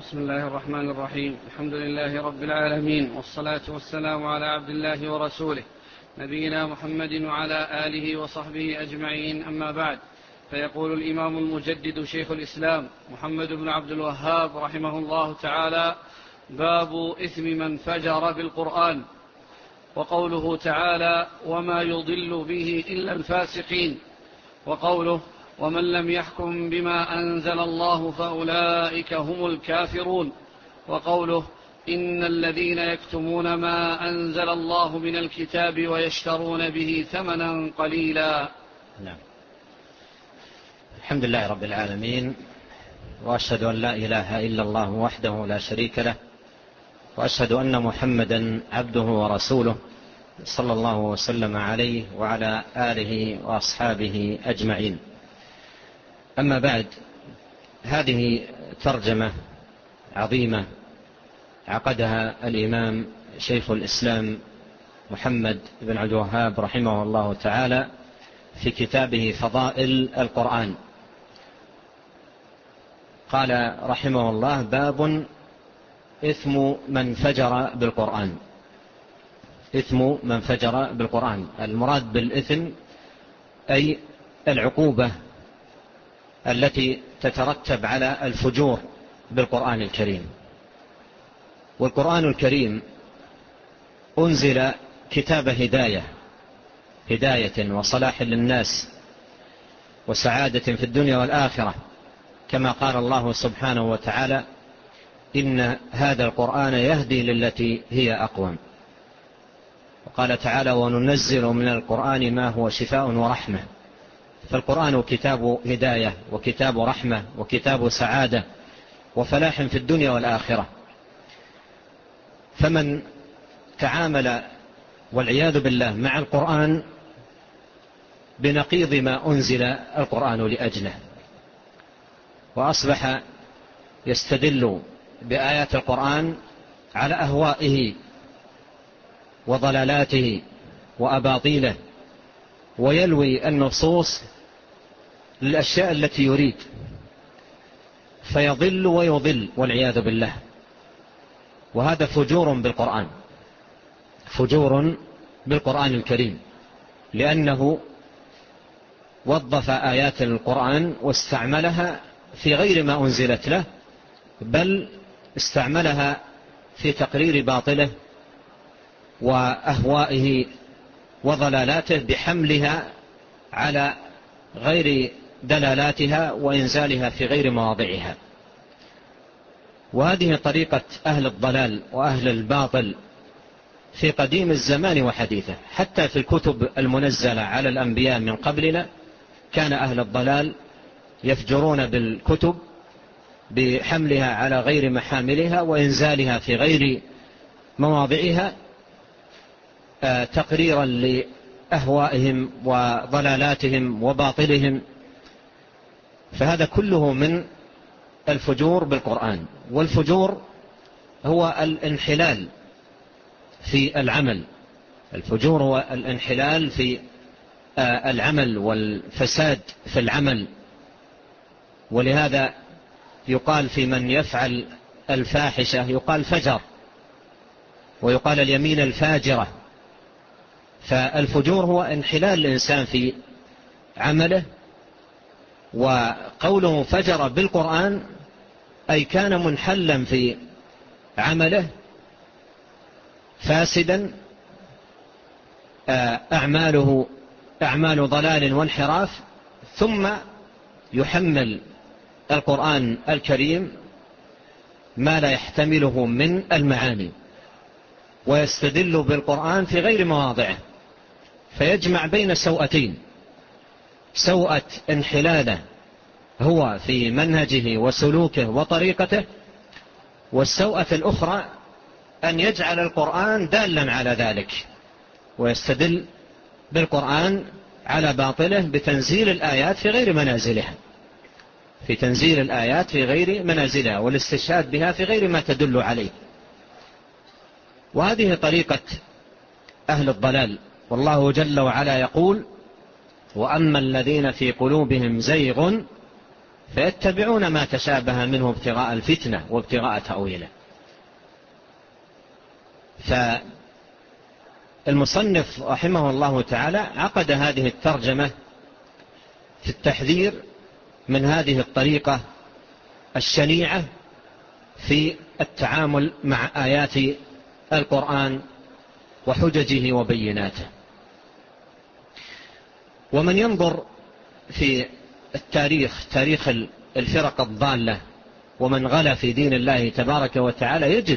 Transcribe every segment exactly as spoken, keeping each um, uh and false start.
بسم الله الرحمن الرحيم. الحمد لله رب العالمين، والصلاة والسلام على عبد الله ورسوله نبينا محمد وعلى آله وصحبه أجمعين، أما بعد. فيقول الإمام المجدد شيخ الإسلام محمد بن عبد الوهاب رحمه الله تعالى: باب إثم من فجر بالقرآن. وقوله تعالى: وما يضل به إلا الفاسقين. وقوله: ومن لم يحكم بما أنزل الله فأولئك هم الكافرون. وقوله: إن الذين يكتمون ما أنزل الله من الكتاب ويشترون به ثمنا قليلا. نعم. الحمد لله رب العالمين، وأشهد أن لا إله إلا الله وحده لا شريك له، وأشهد أن محمدا عبده ورسوله صلى الله وسلم عليه وعلى آله وأصحابه أجمعين. أما بعد، هذه ترجمة عظيمة عقدها الإمام شيخ الإسلام محمد بن عبد الوهاب رحمه الله تعالى في كتابه فضائل القرآن. قال رحمه الله: باب إثم من فجر بالقرآن. إثم من فجر بالقرآن، المراد بالإثم أي العقوبة التي تترتب على الفجور بالقرآن الكريم. والقرآن الكريم أنزل كتاب هداية هداية وصلاح للناس وسعادة في الدنيا والآخرة، كما قال الله سبحانه وتعالى: إن هذا القرآن يهدي للتي هي أقوم. وقال تعالى: وننزل من القرآن ما هو شفاء ورحمة. فالقرآن كتاب هداية وكتاب رحمة وكتاب سعادة وفلاح في الدنيا والآخرة. فمن تعامل والعياذ بالله مع القرآن بنقيض ما أنزل القرآن لأجله، وأصبح يستدل بآيات القرآن على أهوائه وضلالاته وأباطيله، ويلوي النصوص للأشياء التي يريد، فيضل ويضل والعياذ بالله. وهذا فجور بالقرآن، فجور بالقرآن الكريم، لأنه وظف آيات القرآن واستعملها في غير ما أنزلت له، بل استعملها في تقرير باطله وأهوائه وضلالاته بحملها على غير دلالاتها وإنزالها في غير مواضعها. وهذه طريقة أهل الضلال وأهل الباطل في قديم الزمان وحديثه. حتى في الكتب المنزلة على الأنبياء من قبلنا كان أهل الضلال يفجرون بالكتب بحملها على غير محاملها وإنزالها في غير مواضعها تقريرا لأهوائهم وضلالاتهم وباطلهم. فهذا كله من الفجور بالقرآن. والفجور هو الانحلال في العمل، الفجور هو الانحلال في العمل والفساد في العمل. ولهذا يقال في من يفعل الفاحشة يقال فجر، ويقال اليمين الفاجرة. فالفجور هو انحلال الإنسان في عمله. وقوله فجر بالقرآن أي كان منحلا في عمله فاسدا، أعماله أعمال ضلال وانحراف، ثم يحمل القرآن الكريم ما لا يحتمله من المعاني، ويستدل بالقرآن في غير مواضعه، فيجمع بين سوءتين: سوءة انحلاله هو في منهجه وسلوكه وطريقته، والسوءة الأخرى أن يجعل القرآن دالا على ذلك، ويستدل بالقرآن على باطله بتنزيل الآيات في غير منازلها في تنزيل الآيات في غير منازلها والاستشهاد بها في غير ما تدل عليه. وهذه طريقة أهل الضلال. والله جل وعلا يقول: وأما الذين في قلوبهم زيغ فيتبعون ما تشابه منه ابتغاء الفتنة وابتغاء تأويله. فالمصنف رحمه الله تعالى عقد هذه الترجمة في التحذير من هذه الطريقة الشنيعة في التعامل مع آيات القرآن وحججه وبيناته. ومن ينظر في التاريخ، تاريخ الفرق الضالة ومن غلا في دين الله تبارك وتعالى، يجد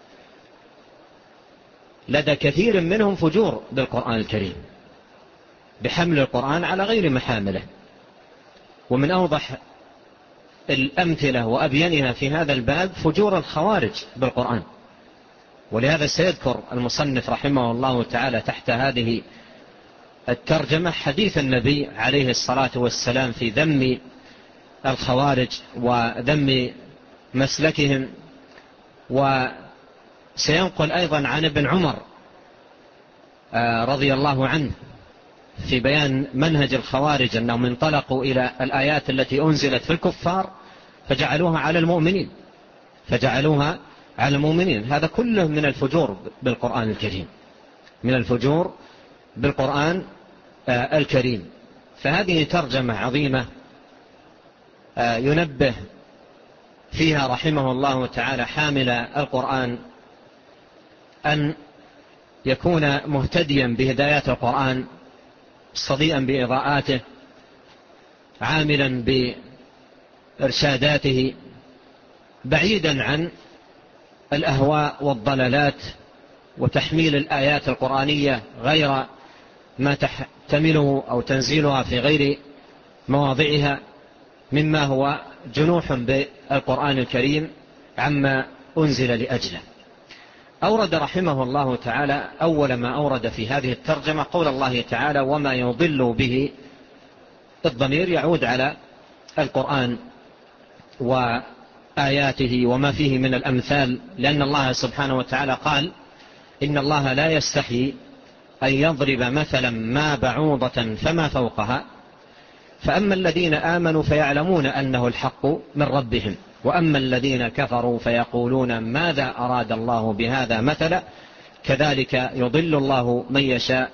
لدى كثير منهم فجور بالقرآن الكريم، بحمل القرآن على غير محامله. ومن أوضح الأمثلة وأبينها في هذا الباب فجور الخوارج بالقرآن. ولهذا سيذكر المصنف رحمه الله تعالى تحت هذه الترجمة حديث النبي عليه الصلاة والسلام في ذم الخوارج وذم مسلكهم. وسينقل أيضا عن ابن عمر رضي الله عنه في بيان منهج الخوارج أنهم انطلقوا إلى الآيات التي أنزلت في الكفار فجعلوها على المؤمنين فجعلوها على المؤمنين. هذا كله من الفجور بالقرآن الكريم، من الفجور بالقرآن الكريم. فهذه ترجمة عظيمة ينبه فيها رحمه الله تعالى حامل القرآن أن يكون مهتديا بهدايات القرآن، صديئا بإضاءاته، عاملا بإرشاداته، بعيدا عن الأهواء والضلالات وتحميل الآيات القرآنية غير ما تحتمله أو تنزيلها في غير مواضعها مما هو جنوح بالقرآن الكريم عما أنزل لأجله. أورد رحمه الله تعالى أول ما أورد في هذه الترجمة قول الله تعالى: وما يضل به. الضمير يعود على القرآن وآياته وما فيه من الأمثال، لأن الله سبحانه وتعالى قال: إن الله لا يستحي أن يضرب مثلا ما بعوضة فما فوقها، فأما الذين آمنوا فيعلمون أنه الحق من ربهم، وأما الذين كفروا فيقولون ماذا أراد الله بهذا مثلا، كذلك يضل الله من يشاء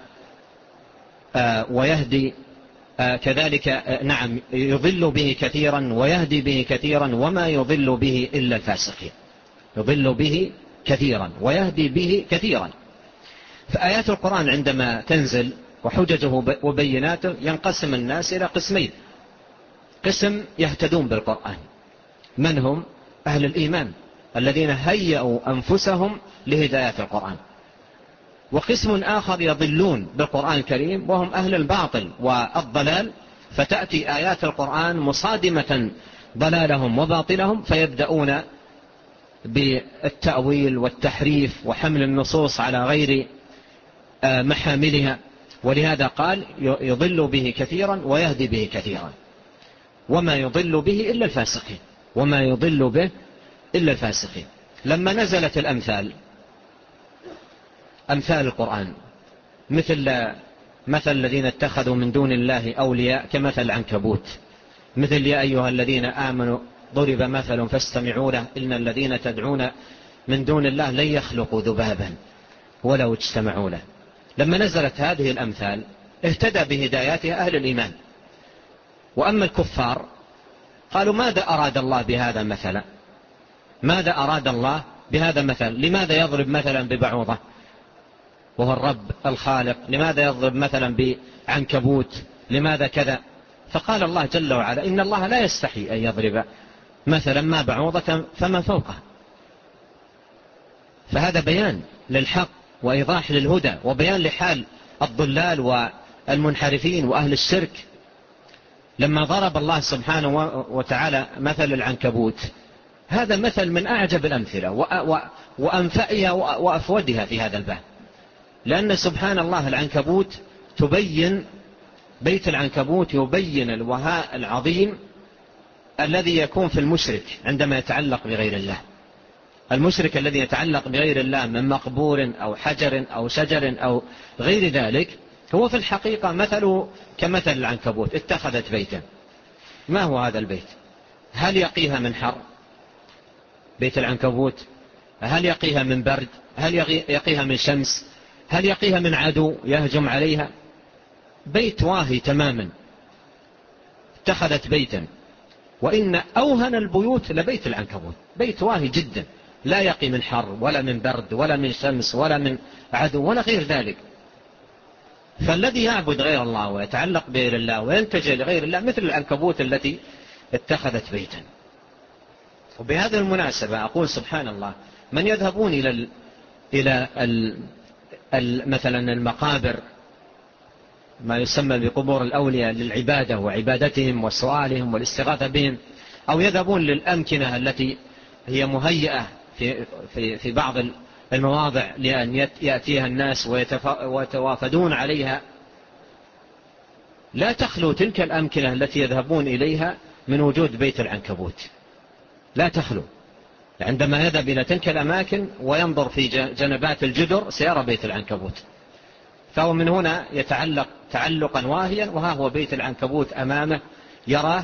ويهدي كذلك نعم يضل به كثيرا ويهدي به كثيرا وما يضل به إلا الفاسقين. يضل به كثيرا ويهدي به كثيرا. فآيات القرآن عندما تنزل وحججه وبيناته ينقسم الناس إلى قسمين: قسم يهتدون بالقرآن، من هم؟ أهل الإيمان الذين هيئوا أنفسهم لهداية القرآن. وقسم آخر يضلون بالقرآن الكريم وهم أهل الباطل والضلال، فتأتي آيات القرآن مصادمة ضلالهم وباطلهم فيبدأون بالتأويل والتحريف وحمل النصوص على غير محاملها. ولهذا قال: يضل به كثيرا ويهدي به كثيرا وما يضل به إلا الفاسقين وما يضل به إلا الفاسقين. لما نزلت الأمثال، أمثال القرآن، مثل مثل الذين اتخذوا من دون الله أولياء كمثل العنكبوت، مثل يا أيها الذين آمنوا ضرب مثل فاستمعوا له إن الذين تدعون من دون الله لن يخلقوا ذبابا ولو اجتمعوا له. لما نزلت هذه الأمثال اهتدى بهداياتها أهل الإيمان. وأما الكفار قالوا: ماذا أراد الله بهذا مثلا؟ ماذا أراد الله بهذا مثلا؟ لماذا يضرب مثلا ببعوضة وهو الرب الخالق؟ لماذا يضرب مثلا بعنكبوت؟ لماذا كذا؟ فقال الله جل وعلا: إن الله لا يستحي أن يضرب مثلا ما بعوضة فما فوقها. فهذا بيان للحق وإيضاح للهدى وبيان لحال الضلال والمنحرفين وأهل الشرك. لما ضرب الله سبحانه وتعالى مثل العنكبوت، هذا مثل من أعجب الأمثلة وأنفئها وأفودها في هذا الباب، لأن سبحان الله العنكبوت تبين، بيت العنكبوت يبين الوهاء العظيم الذي يكون في المشرك عندما يتعلق بغير الله. المشرك الذي يتعلق بغير الله من مقبور أو حجر أو شجر أو غير ذلك هو في الحقيقة مثله كمثل العنكبوت اتخذت بيتا. ما هو هذا البيت؟ هل يقيها من حر بيت العنكبوت؟ هل يقيها من برد؟ هل يقيها من شمس؟ هل يقيها من عدو يهجم عليها؟ بيت واهي تماما، اتخذت بيتا. وإن أوهن البيوت لبيت العنكبوت، بيت واهي جدا لا يقي من حر ولا من برد ولا من شمس ولا من عدو ولا غير ذلك. فالذي يعبد غير الله ويتعلق بغير الله وينتجه لغير الله مثل العنكبوت التي اتخذت بيتا. وبهذه المناسبة أقول سبحان الله، من يذهبون إلى ال إلى ال ال مثلا المقابر، ما يسمى بقبور الأولياء، للعبادة وعبادتهم وسؤالهم والاستغاثة بهم، أو يذهبون للأمكنة التي هي مهيئة في, في, في بعض المواضع لأن يأتيها الناس ويتوافدون عليها، لا تخلو تلك الأمكنة التي يذهبون إليها من وجود بيت العنكبوت، لا تخلو. عندما يذهب إلى تلك الأماكن وينظر في جنبات الجدر سيرى بيت العنكبوت، فهو من هنا يتعلق تعلقا واهيا، وها هو بيت العنكبوت أمامه، يراه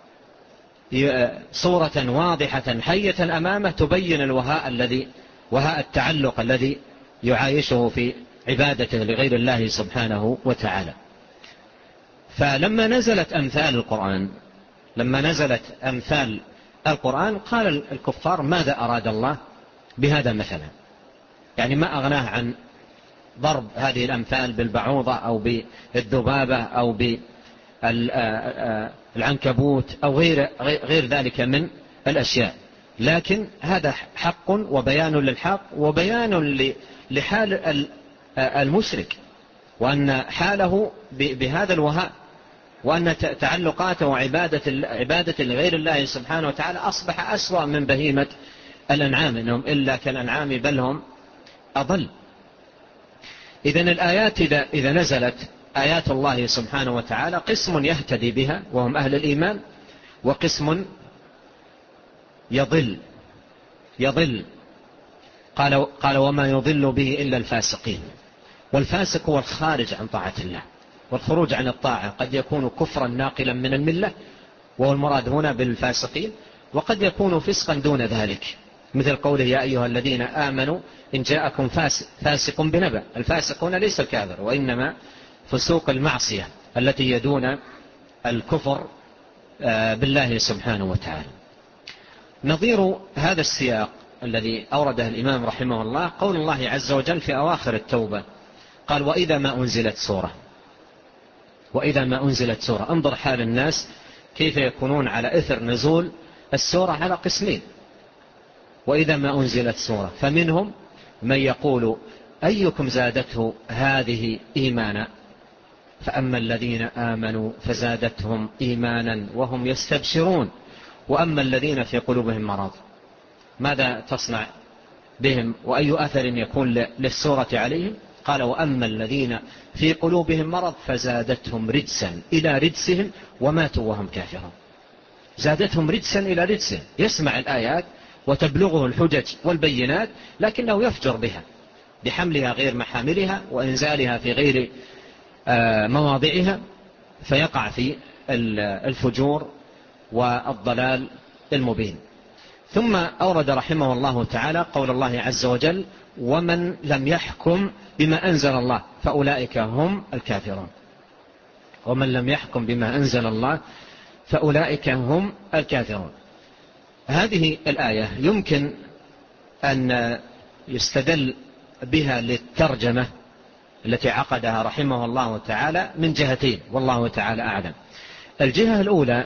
صورة واضحة حية أمامه تبين الوهاء الذي وهاء التعلق الذي يعايشه في عبادته لغير الله سبحانه وتعالى. فلما نزلت أمثال القرآن لما نزلت أمثال القرآن قال الكفار ماذا أراد الله بهذا مثلا؟ يعني ما أغناه عن ضرب هذه الأمثال بالبعوضة أو بالذبابة أو بالعنكبوت أو غير, غير ذلك من الأشياء، لكن هذا حق وبيان للحق وبيان لحال المشرك، وأن حاله بهذا الوهاء، وأن تعلقاته وعبادة عبادة لغير الله سبحانه وتعالى أصبح أسوأ من بهيمة الأنعام، إنهم إلا كالأنعام بل هم أضل. إذن الآيات إذا, إذا نزلت آيات الله سبحانه وتعالى قسم يهتدي بها وهم أهل الإيمان، وقسم يضل يضل قال, قال وما يضل به إلا الفاسقين. والفاسق هو الخارج عن طاعة الله، والخروج عن الطاعة قد يكون كفرا ناقلا من الملة، وهو المراد هنا بالفاسقين، وقد يكون فسقا دون ذلك، مثل قوله يا أيها الذين آمنوا إن جاءكم فاسق بنبأ. الفاسق هنا ليس الكافر، وإنما فسوق المعصية التي يدون الكفر بالله سبحانه وتعالى. نظير هذا السياق الذي أورده الإمام رحمه الله قول الله عز وجل في أواخر التوبة، قال وإذا ما أنزلت سورة وإذا ما أنزلت سورة. انظر حال الناس كيف يكونون على إثر نزول السورة على قسمين. وإذا ما أنزلت سورة فمنهم من يقول أيكم زادته هذه إيمانا، فأما الذين آمنوا فزادتهم إيمانا وهم يستبشرون، وأما الذين في قلوبهم مرض ماذا تصنع بهم وأي أثر يكون للسورة عليهم؟ قال وأما الذين في قلوبهم مرض فزادتهم رجسا إلى رجسهم وماتوا وهم كافرون. زادتهم رجسا إلى رجسهم، يسمع الآيات وتبلغه الحجج والبينات لكنه يفجر بها بحملها غير محاملها وإنزالها في غير مواضعها، فيقع في الفجور والضلال المبين. ثم أورد رحمه الله تعالى قول الله عز وجل ومن لم يحكم بما أنزل الله فأولئك هم الكافرون. ومن لم يحكم بما أنزل الله فأولئك هم الكافرون. هذه الآية يمكن أن يستدل بها للترجمة التي عقدها رحمه الله تعالى من جهتين والله تعالى أعلم. الجهة الأولى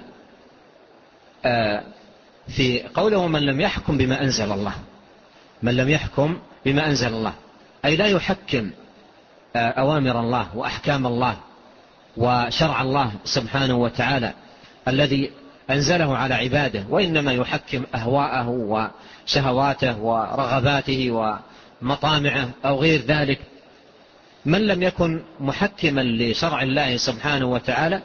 في قوله من لم يحكم بما أنزل الله، من لم يحكم بما أنزل الله أي لا يحكم أوامر الله وأحكام الله وشرع الله سبحانه وتعالى الذي أنزله على عباده، وإنما يحكم أهواءه وشهواته ورغباته ومطامعه أو غير ذلك. من لم يكن محكما لشرع الله سبحانه وتعالى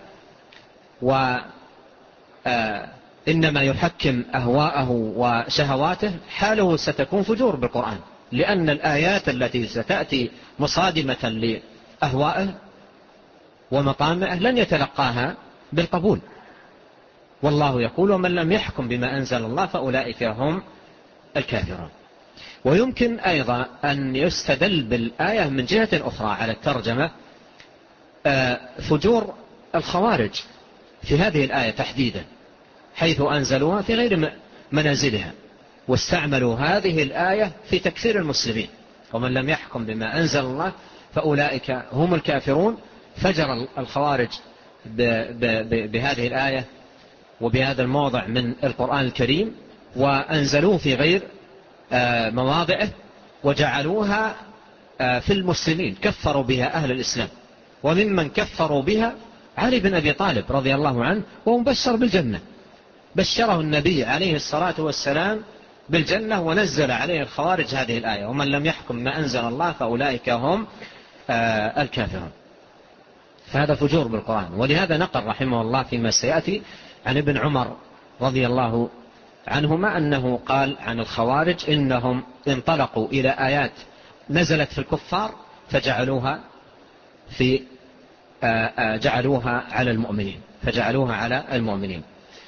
وإنما يحكم أهواءه وشهواته حاله ستكون فجور بالقرآن، لأن الآيات التي ستأتي مصادمة لأهوائه ومطامعه لن يتلقاها بالقبول. والله يقول ومن لم يحكم بما أنزل الله فأولئك هم الكافرون. ويمكن أيضا أن يستدل بالآية من جهة أخرى على الترجمة، فجور الخوارج في هذه الآية تحديدا، حيث أنزلوها في غير منازلها واستعملوا هذه الآية في تكفير المسلمين، ومن لم يحكم بما أنزل الله فأولئك هم الكافرون. فجر الخوارج بهذه الآية وبهذا الموضع من القرآن الكريم وأنزلوه في غير مواضعه وجعلوها في المسلمين، كفروا بها أهل الإسلام. وممن كفروا بها علي بن أبي طالب رضي الله عنه، وهو مبشر بالجنة، بشره النبي عليه الصلاة والسلام بالجنة، ونزل عليه الخوارج هذه الآية ومن لم يحكم ما أنزل الله فأولئك هم الكافرون. فهذا فجور بالقرآن. ولهذا نقل رحمه الله فيما سيأتي عن ابن عمر رضي الله عنهما أنه قال عن الخوارج إنهم انطلقوا إلى آيات نزلت في الكفار فجعلوها في جعلوها على المؤمنين فجعلوها على المؤمنين.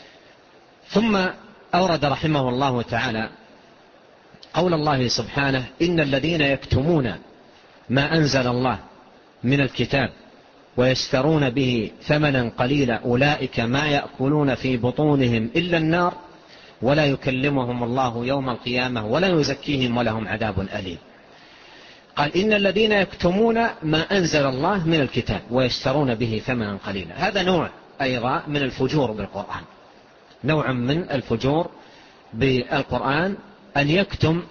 ثم أورد رحمه الله تعالى قول الله سبحانه إن الذين يكتمون ما أنزل الله من الكتاب ويشترون به ثمنا قليلا أولئك ما يأكلون في بطونهم إلا النار ولا يكلمهم الله يوم القيامة ولا يزكيهم ولهم عذاب أليم. قال إن الذين يكتمون ما أنزل الله من الكتاب ويشترون به ثمنا قليلا، هذا نوع أيضا من الفجور بالقرآن، نوع من الفجور بالقرآن أن يكتم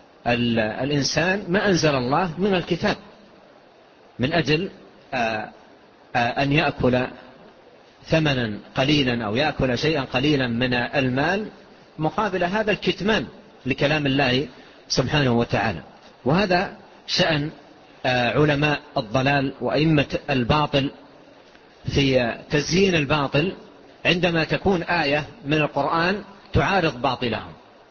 الإنسان ما أنزل الله من الكتاب من أجل أن يأكل ثمنا قليلا أو يأكل شيئا قليلا من المال مقابل هذا الكتمان لكلام الله سبحانه وتعالى. وهذا شأن علماء الضلال وأئمة الباطل في تزيين الباطل، عندما تكون آية من القرآن تعارض باطلهم،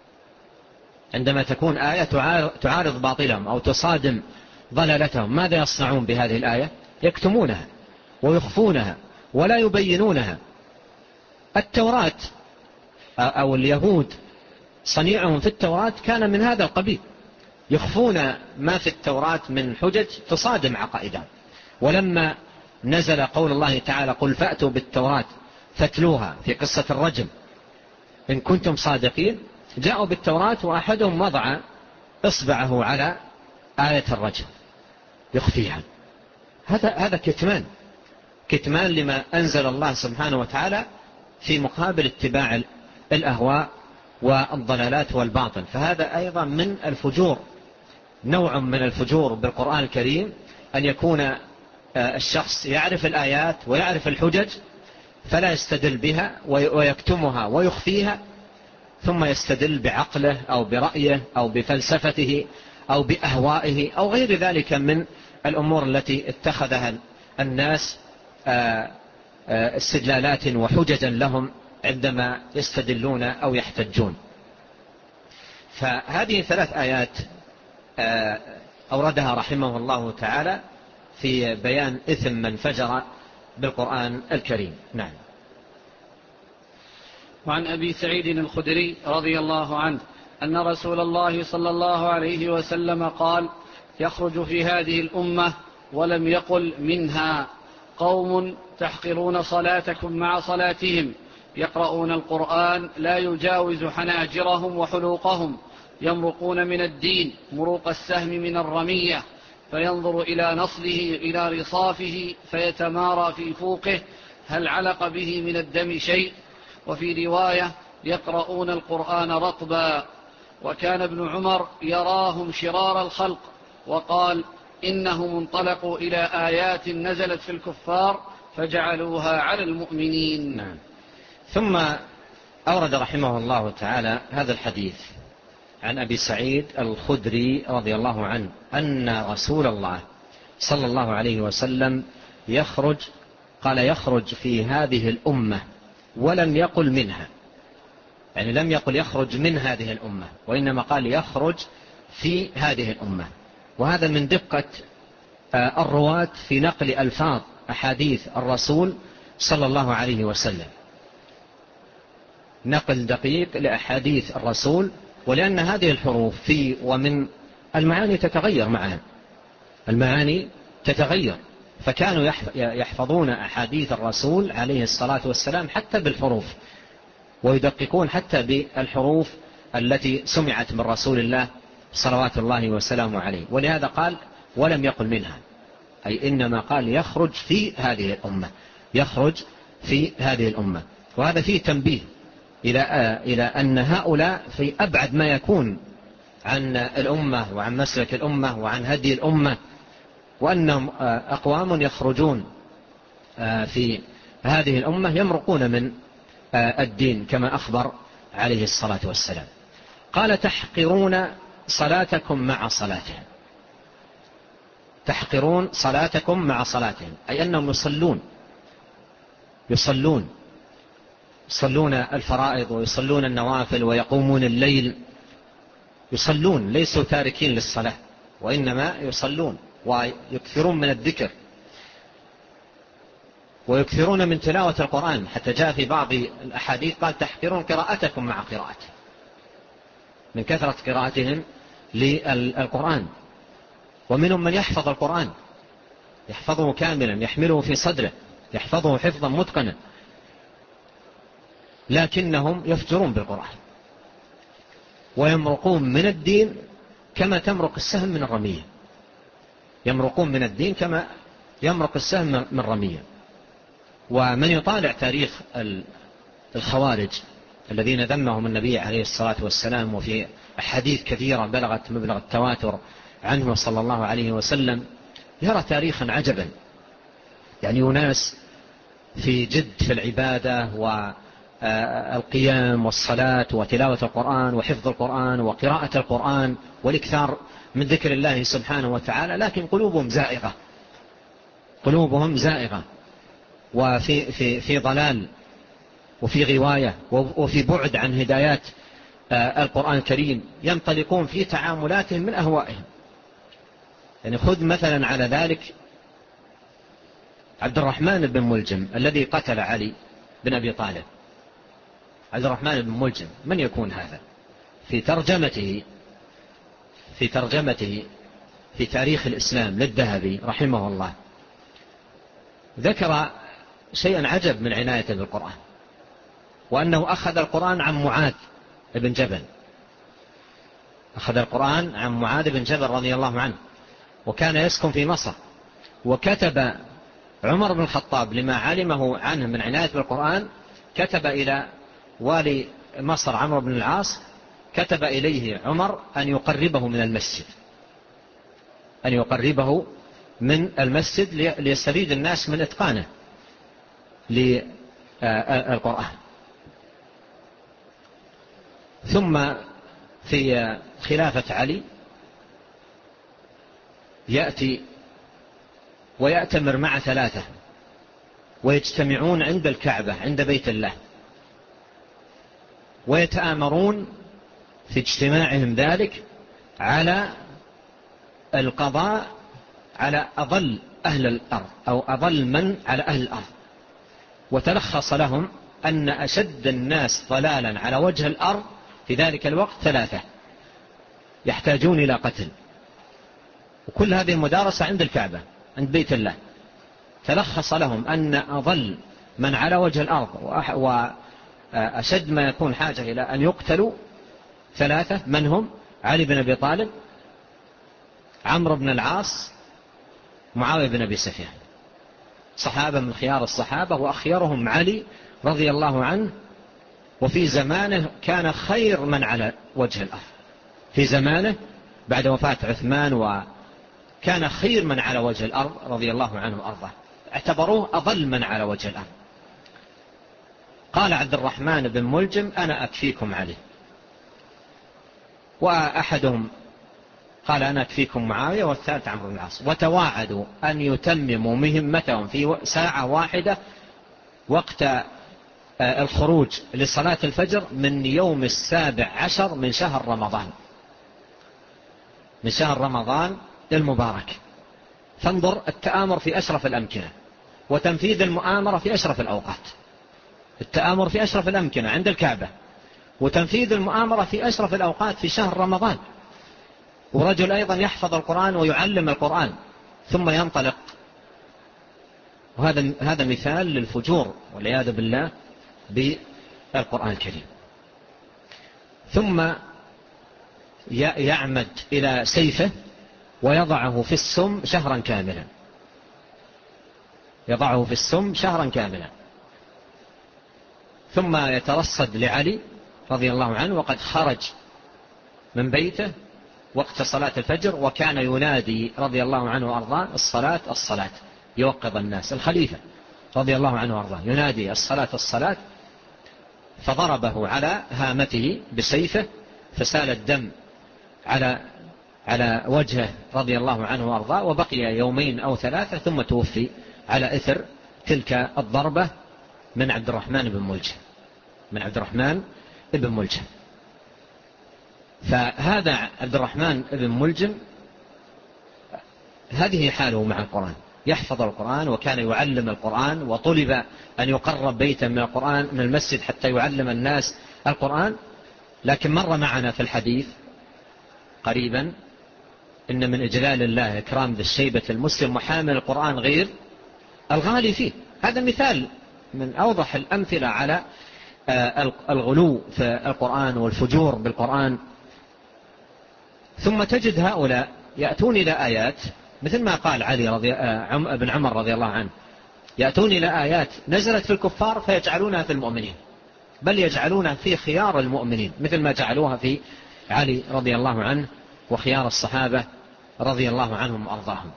عندما تكون آية تعارض باطلهم أو تصادم ضلالتهم، ماذا يصنعون بهذه الآية؟ يكتمونها ويخفونها ولا يبينونها. التوراة أو اليهود صنيعهم في التوراة كان من هذا القبيل، يخفون ما في التوراة من حجج تصادم عقائدهم. ولما نزل قول الله تعالى قل فأتوا بالتوراة فاتلوها في قصة الرجم إن كنتم صادقين، جاءوا بالتوراة وأحدهم وضع إصبعه على آية الرجم يخفيها. هذا هذا كتمان كتمان لما أنزل الله سبحانه وتعالى في مقابل اتباع الأهواء والضلالات والباطل. فهذا أيضا من الفجور، نوع من الفجور بالقرآن الكريم، أن يكون الشخص يعرف الآيات ويعرف الحجج فلا يستدل بها ويكتمها ويخفيها، ثم يستدل بعقله أو برأيه أو بفلسفته أو بأهوائه أو غير ذلك من الأمور التي اتخذها الناس استدلالات وحججا لهم عندما يستدلون أو يحتجون. فهذه ثلاث آيات أوردها رحمه الله تعالى في بيان إثم من فجر بالقرآن الكريم. نعم. وعن أبي سعيد الخدري رضي الله عنه أن رسول الله صلى الله عليه وسلم قال يخرج في هذه الأمة ولم يقل منها قوم تحقرون صلاتكم مع صلاتهم يقرؤون القرآن لا يجاوز حناجرهم وحلوقهم يمرقون من الدين مروق السهم من الرمية فينظر إلى نصله إلى رصافه فيتمارى في فوقه هل علق به من الدم شيء. وفي رواية يقرؤون القرآن رطبا. وكان ابن عمر يراهم شرار الخلق وقال إنهم انطلقوا إلى آيات نزلت في الكفار فجعلوها على المؤمنين. نعم. ثم أورد رحمه الله تعالى هذا الحديث عن أبي سعيد الخدري رضي الله عنه أن رسول الله صلى الله عليه وسلم يخرج قال يخرج في هذه الأمة ولم يقل منها، يعني لم يقل يخرج من هذه الأمة وإنما قال يخرج في هذه الأمة. وهذا من دقة الرواة في نقل ألفاظ أحاديث الرسول صلى الله عليه وسلم. نقل دقيق لأحاديث الرسول، ولأن هذه الحروف في ومن المعاني تتغير معها، المعاني تتغير، فكانوا يحفظون أحاديث الرسول عليه الصلاة والسلام حتى بالحروف، ويدققون حتى بالحروف التي سمعت من رسول الله صلوات الله وسلامه عليه. ولهذا قال ولم يقل منها، أي إنما قال يخرج في هذه الأمة، يخرج في هذه الأمة. وهذا فيه تنبيه إلى إلى أن هؤلاء في أبعد ما يكون عن الأمة وعن مسلك الأمة وعن هدي الأمة، وأنهم أقوام يخرجون في هذه الأمة يمرقون من الدين كما أخبر عليه الصلاة والسلام. قال تحقرون صلاتكم مع صلاتهم، تحقرون صلاتكم مع صلاتهم، أي أنهم يصلون يصلون يصلون الفرائض ويصلون النوافل ويقومون الليل، يصلون، ليسوا تاركين للصلاة، وإنما يصلون ويكثرون من الذكر ويكثرون من تلاوة القرآن، حتى جاء في بعض الأحاديث قال تحقرون قراءتكم مع قراءته، من كثرة قراءتهم للقرآن. ومنهم من يحفظ القرآن، يحفظه كاملا، يحمله في صدره، يحفظه حفظا متقنا، لكنهم يفجرون بالقرآن ويمرقون من الدين كما تمرق السهم من الرمية، يمرقون من الدين كما يمرق السهم من الرمية. ومن يطالع تاريخ الخوارج الذين ذمهم النبي عليه الصلاة والسلام، وفي أحاديث كثيرة بلغت مبلغ التواتر عنه صلى الله عليه وسلم، يرى تاريخا عجبا، يعني أناس في جد في العبادة والقيام والصلاة وتلاوة القرآن وحفظ القرآن وقراءة القرآن والإكثار من ذكر الله سبحانه وتعالى، لكن قلوبهم زائغة، قلوبهم زائغة وفي في في ضلال وفي غواية وفي بعد عن هدايات القرآن الكريم، ينطلقون في تعاملاتهم من أهوائهم. يعني خذ مثلا على ذلك عبد الرحمن بن ملجم الذي قتل علي بن أبي طالب. عبد الرحمن بن ملجم من يكون هذا؟ في ترجمته في ترجمته في تاريخ الإسلام للذهبي رحمه الله ذكر شيئا عجب من عنايته بالقرآن، وأنه أخذ القرآن عن معاذ بن جبل، أخذ القرآن عن معاذ بن جبل رضي الله عنه، وكان يسكن في مصر، وكتب عمر بن الخطاب لما علمه عنه من عناية بالقرآن، كتب إلى والي مصر عمرو بن العاص، كتب إليه عمر أن يقربه من المسجد، أن يقربه من المسجد ليستفيد الناس من إتقانه للقرآن. ثم في خلافة علي يأتي ويأتمر مع ثلاثة ويجتمعون عند الكعبة عند بيت الله، ويتآمرون في اجتماعهم ذلك على القضاء على أضل أهل الأرض أو أضل من على أهل الأرض. وتلخص لهم أن أشد الناس ضلالا على وجه الأرض في ذلك الوقت ثلاثة يحتاجون إلى قتل، وكل هذه المدارسة عند الكعبة عند بيت الله. تلخص لهم أن أضل من على وجه الأرض وأشد ما يكون حاجة إلى أن يقتلوا ثلاثة، من هم؟ علي بن أبي طالب، عمرو بن العاص، معاوية بن أبي سفيان، صحابة من خيار الصحابة، وأخيرهم علي رضي الله عنه. وفي زمانه كان خير من على وجه الأرض، في زمانه بعد وفاة عثمان، وكان خير من على وجه الأرض رضي الله عنه وأرضاه، اعتبروه أضل من على وجه الأرض. قال عبد الرحمن بن ملجم أنا أكفيكم عليه، وأحدهم قال أنا أكفيكم معاوية، والثالث عمرو بن العاص، وتواعدوا أن يتمموا مهمتهم في ساعة واحدة وقت الخروج لصلاة الفجر من يوم السابع عشر من شهر رمضان، من شهر رمضان المبارك. فانظر التآمر في أشرف الأمكنة وتنفيذ المؤامرة في أشرف الأوقات. التآمر في أشرف الأمكنة عند الكعبة، وتنفيذ المؤامرة في أشرف الأوقات في شهر رمضان، ورجل أيضا يحفظ القرآن ويعلم القرآن ثم ينطلق. وهذا هذا مثال للفجور والعياذ بالله بالقرآن الكريم. ثم يعمد إلى سيفه ويضعه في السم شهرا كاملا، يضعه في السم شهرا كاملا، ثم يترصد لعلي رضي الله عنه وقد خرج من بيته وقت صلاة الفجر، وكان ينادي رضي الله عنه وأرضاه الصلاة الصلاة، يوقظ الناس. الخليفة رضي الله عنه وأرضاه ينادي الصلاة الصلاة، فضربه على هامته بسيفه فسال الدم على على وجهه رضي الله عنه وأرضاه، وبقي يومين أو ثلاثة ثم توفي على إثر تلك الضربة من عبد الرحمن بن ملجم من عبد الرحمن بن ملجم. فهذا عبد الرحمن بن ملجم هذه حاله مع القرآن، يحفظ القرآن وكان يعلم القرآن، وطلب أن يقرب بيتا من القرآن من المسجد حتى يعلم الناس القرآن. لكن مر معنا في الحديث قريبا إن من إجلال الله إكرام ذي الشيبة المسلم وحامل القرآن غير الغالي فيه. هذا مثال من أوضح الأمثلة على الغلو في القرآن والفجور بالقرآن. ثم تجد هؤلاء يأتون إلى آيات مثل ما قال علي رضي بن عمر رضي الله عنه، يأتون إلى آيات نزلت في الكفار فيجعلونها في المؤمنين، بل يجعلونها في خيار المؤمنين، مثل ما جعلوها في علي رضي الله عنه وخيار الصحابة رضي الله عنهم وأرضاهم.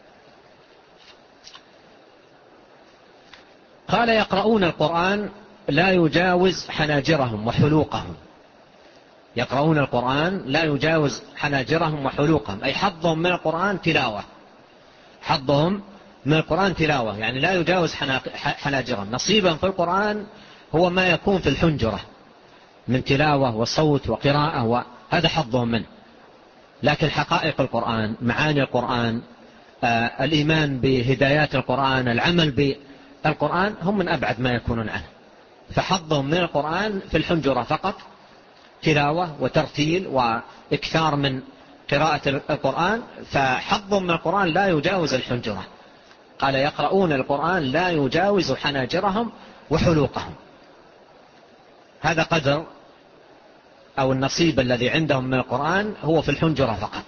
قال يقرؤون القرآن لا يجاوز حناجرهم وحلوقهم. يقرؤون القرآن لا يجاوز حناجرهم وحلوقهم، أي حظهم من القرآن تلاوة، حظهم من القرآن تلاوة، يعني لا يجاوز حناجرهم. نصيبا في القرآن هو ما يكون في الحنجرة من تلاوة وصوت وقراءة، وهذا حظهم منه. لكن حقائق القرآن، معاني القرآن، آه الإيمان بهدايات القرآن، العمل بالقرآن، هم من أبعد ما يكونون عنه. فحظهم من القرآن في الحنجرة فقط، تلاوة وترتيل وإكثار من قراءة القرآن، فحظهم من القرآن لا يجاوز الحنجرة. قال يقرؤون القرآن لا يجاوز حناجرهم وحلوقهم. هذا قدر أو النصيب الذي عندهم من القرآن هو في الحنجرة فقط.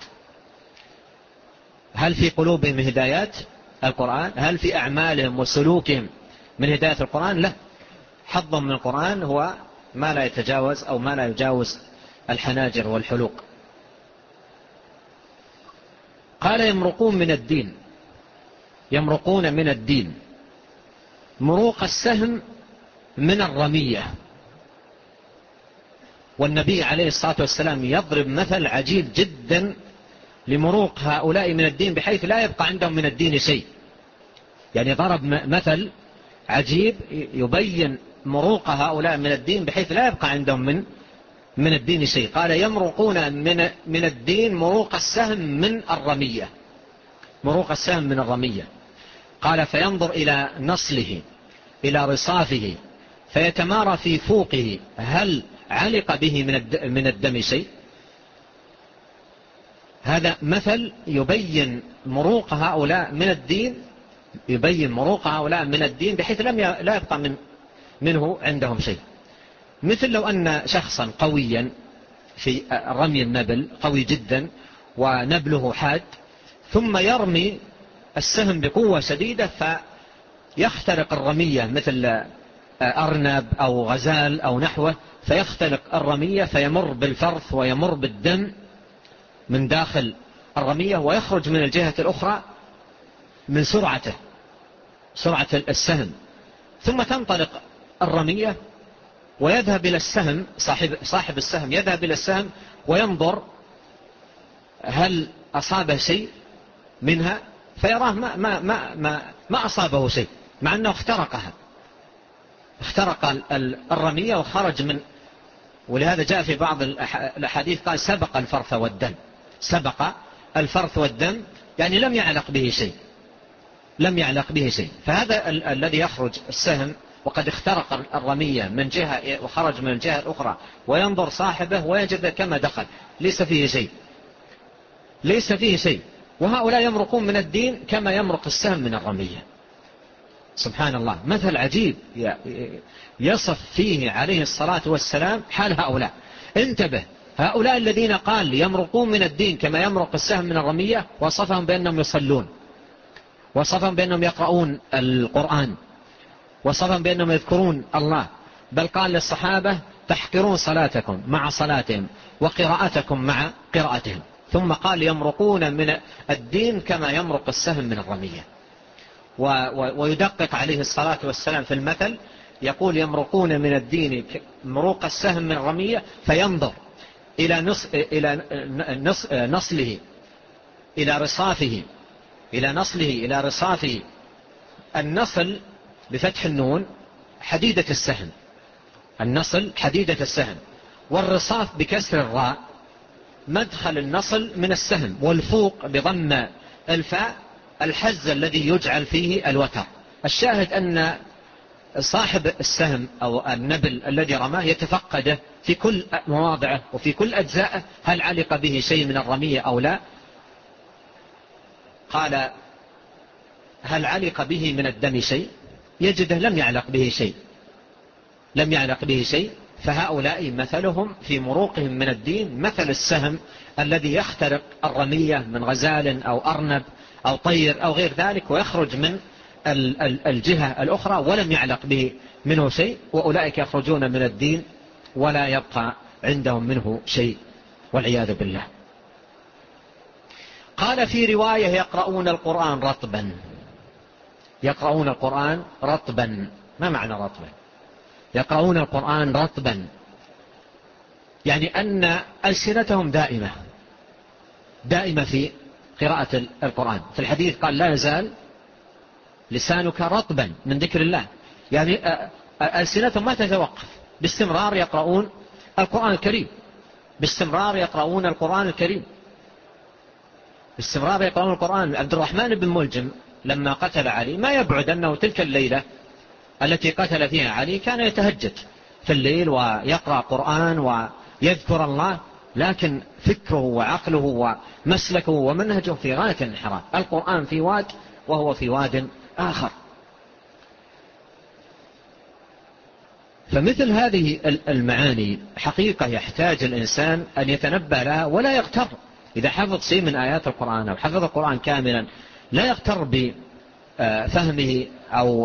هل في قلوبهم هدايات القرآن؟ هل في أعمالهم وسلوكهم من هداية القرآن؟ لا، حظهم من القرآن هو ما لا يتجاوز أو ما لا يجاوز الحناجر والحلوق. قال يمرقون من الدين، يمرقون من الدين، مروق السهم من الرمية. والنبي عليه الصلاة والسلام يضرب مثل عجيب جدا لمروق هؤلاء من الدين بحيث لا يبقى عندهم من الدين شيء. يعني ضرب مثل عجيب يبين مروق هؤلاء من الدين بحيث لا يبقى عندهم من من الدين شيء. قال يمرقون من من الدين مروق السهم من الرمية، مروق السهم من الرمية. قال فينظر إلى نصله إلى رصافه فيتمارى في فوقه هل علق به من الدم شيء. هذا مثل يبين مروق هؤلاء من الدين، يبين مروق هؤلاء من الدين بحيث لم لا يبقى من منه عندهم شيء. مثل لو أن شخصا قويا في رمي النبل، قوي جدا ونبله حاد، ثم يرمي السهم بقوة شديدة فيخترق الرمية، مثل أرنب أو غزال أو نحوه، فيخترق الرمية فيمر بالفرث ويمر بالدم من داخل الرمية ويخرج من الجهة الأخرى من سرعته، سرعة السهم، ثم تنطلق الرمية ويذهب إلى السهم، صاحب, صاحب السهم يذهب إلى السهم وينظر هل أصابه شيء منها، فيراه ما, ما, ما, ما, ما أصابه شيء، مع أنه اخترقها، اخترق الرمية وخرج من. ولهذا جاء في بعض الأحاديث قال سبق الفرث والدم، سبق الفرث والدم، يعني لم يعلق به شيء، لم يعلق به شيء. فهذا ال الذي يخرج السهم وقد اخترق الرمية من جهة وخرج من الجهة الأخرى، وينظر صاحبه ويجد كما دخل، ليس فيه شيء، ليس فيه شيء. وهؤلاء يمرقون من الدين كما يمرق السهم من الرمية. سبحان الله، مثل عجيب يصف فيه عليه الصلاة والسلام حال هؤلاء. انتبه، هؤلاء الذين قال يمرقون من الدين كما يمرق السهم من الرمية، وصفهم بأنهم يصلون، وصفهم بأنهم يقرؤون القرآن، وصفهم بأنهم يذكرون الله، بل قال للصحابة تحقرون صلاتكم مع صلاتهم وقراءتكم مع قراءتهم، ثم قال يمرقون من الدين كما يمرق السهم من الرمية. ويدقق عليه الصلاة والسلام في المثل، يقول يمرقون من الدين مروق السهم من الرمية، فينظر إلى نص إلى نص نصله إلى رصافه إلى نصله إلى رصافه. النصل بفتح النون حديدة السهم، النصل حديدة السهم، والرصاف بكسر الراء مدخل النصل من السهم، والفوق بضم الفاء الحز الذي يجعل فيه الوتر. الشاهد أن صاحب السهم أو النبل الذي رماه يتفقده في كل مواضعه وفي كل أجزائه، هل علق به شيء من الرمية أو لا؟ قال هل علق به من الدم شيء؟ يجده لم يعلق به شيء، لم يعلق به شيء. فهؤلاء مثلهم في مروقهم من الدين مثل السهم الذي يخترق الرمية من غزال أو أرنب أو طير أو غير ذلك، ويخرج من الجهة الأخرى ولم يعلق به منه شيء. وأولئك يخرجون من الدين ولا يبقى عندهم منه شيء والعياذ بالله. قال في رواية يقرؤون القرآن رطبا. يقرؤون القرآن رطبا، ما معنى رطبا؟ يقرؤون القرآن رطبا يعني أن ألسنتهم دائمة دائمة في قراءة القرآن. في الحديث قال لا يزال لسانك رطبا من ذكر الله، يعني ألسنتهم ما تتوقف، باستمرار يقرؤون القرآن الكريم، باستمرار يقرؤون القرآن الكريم، باستمرار يقرؤون القرآن. عبد الرحمن بن ملجم لما قتل علي ما يبعد أنه تلك الليلة التي قتل فيها علي كان يتهجد في الليل ويقرأ قرآن ويذكر الله، لكن فكره وعقله ومسلكه ومنهجه في غاية الانحراف. القرآن في واد وهو في واد آخر. فمثل هذه المعاني حقيقة يحتاج الإنسان أن يتنبه لها ولا يغتر. إذا حفظ شيء من آيات القرآن أو حفظ القرآن كاملا لا يغتر بفهمه أو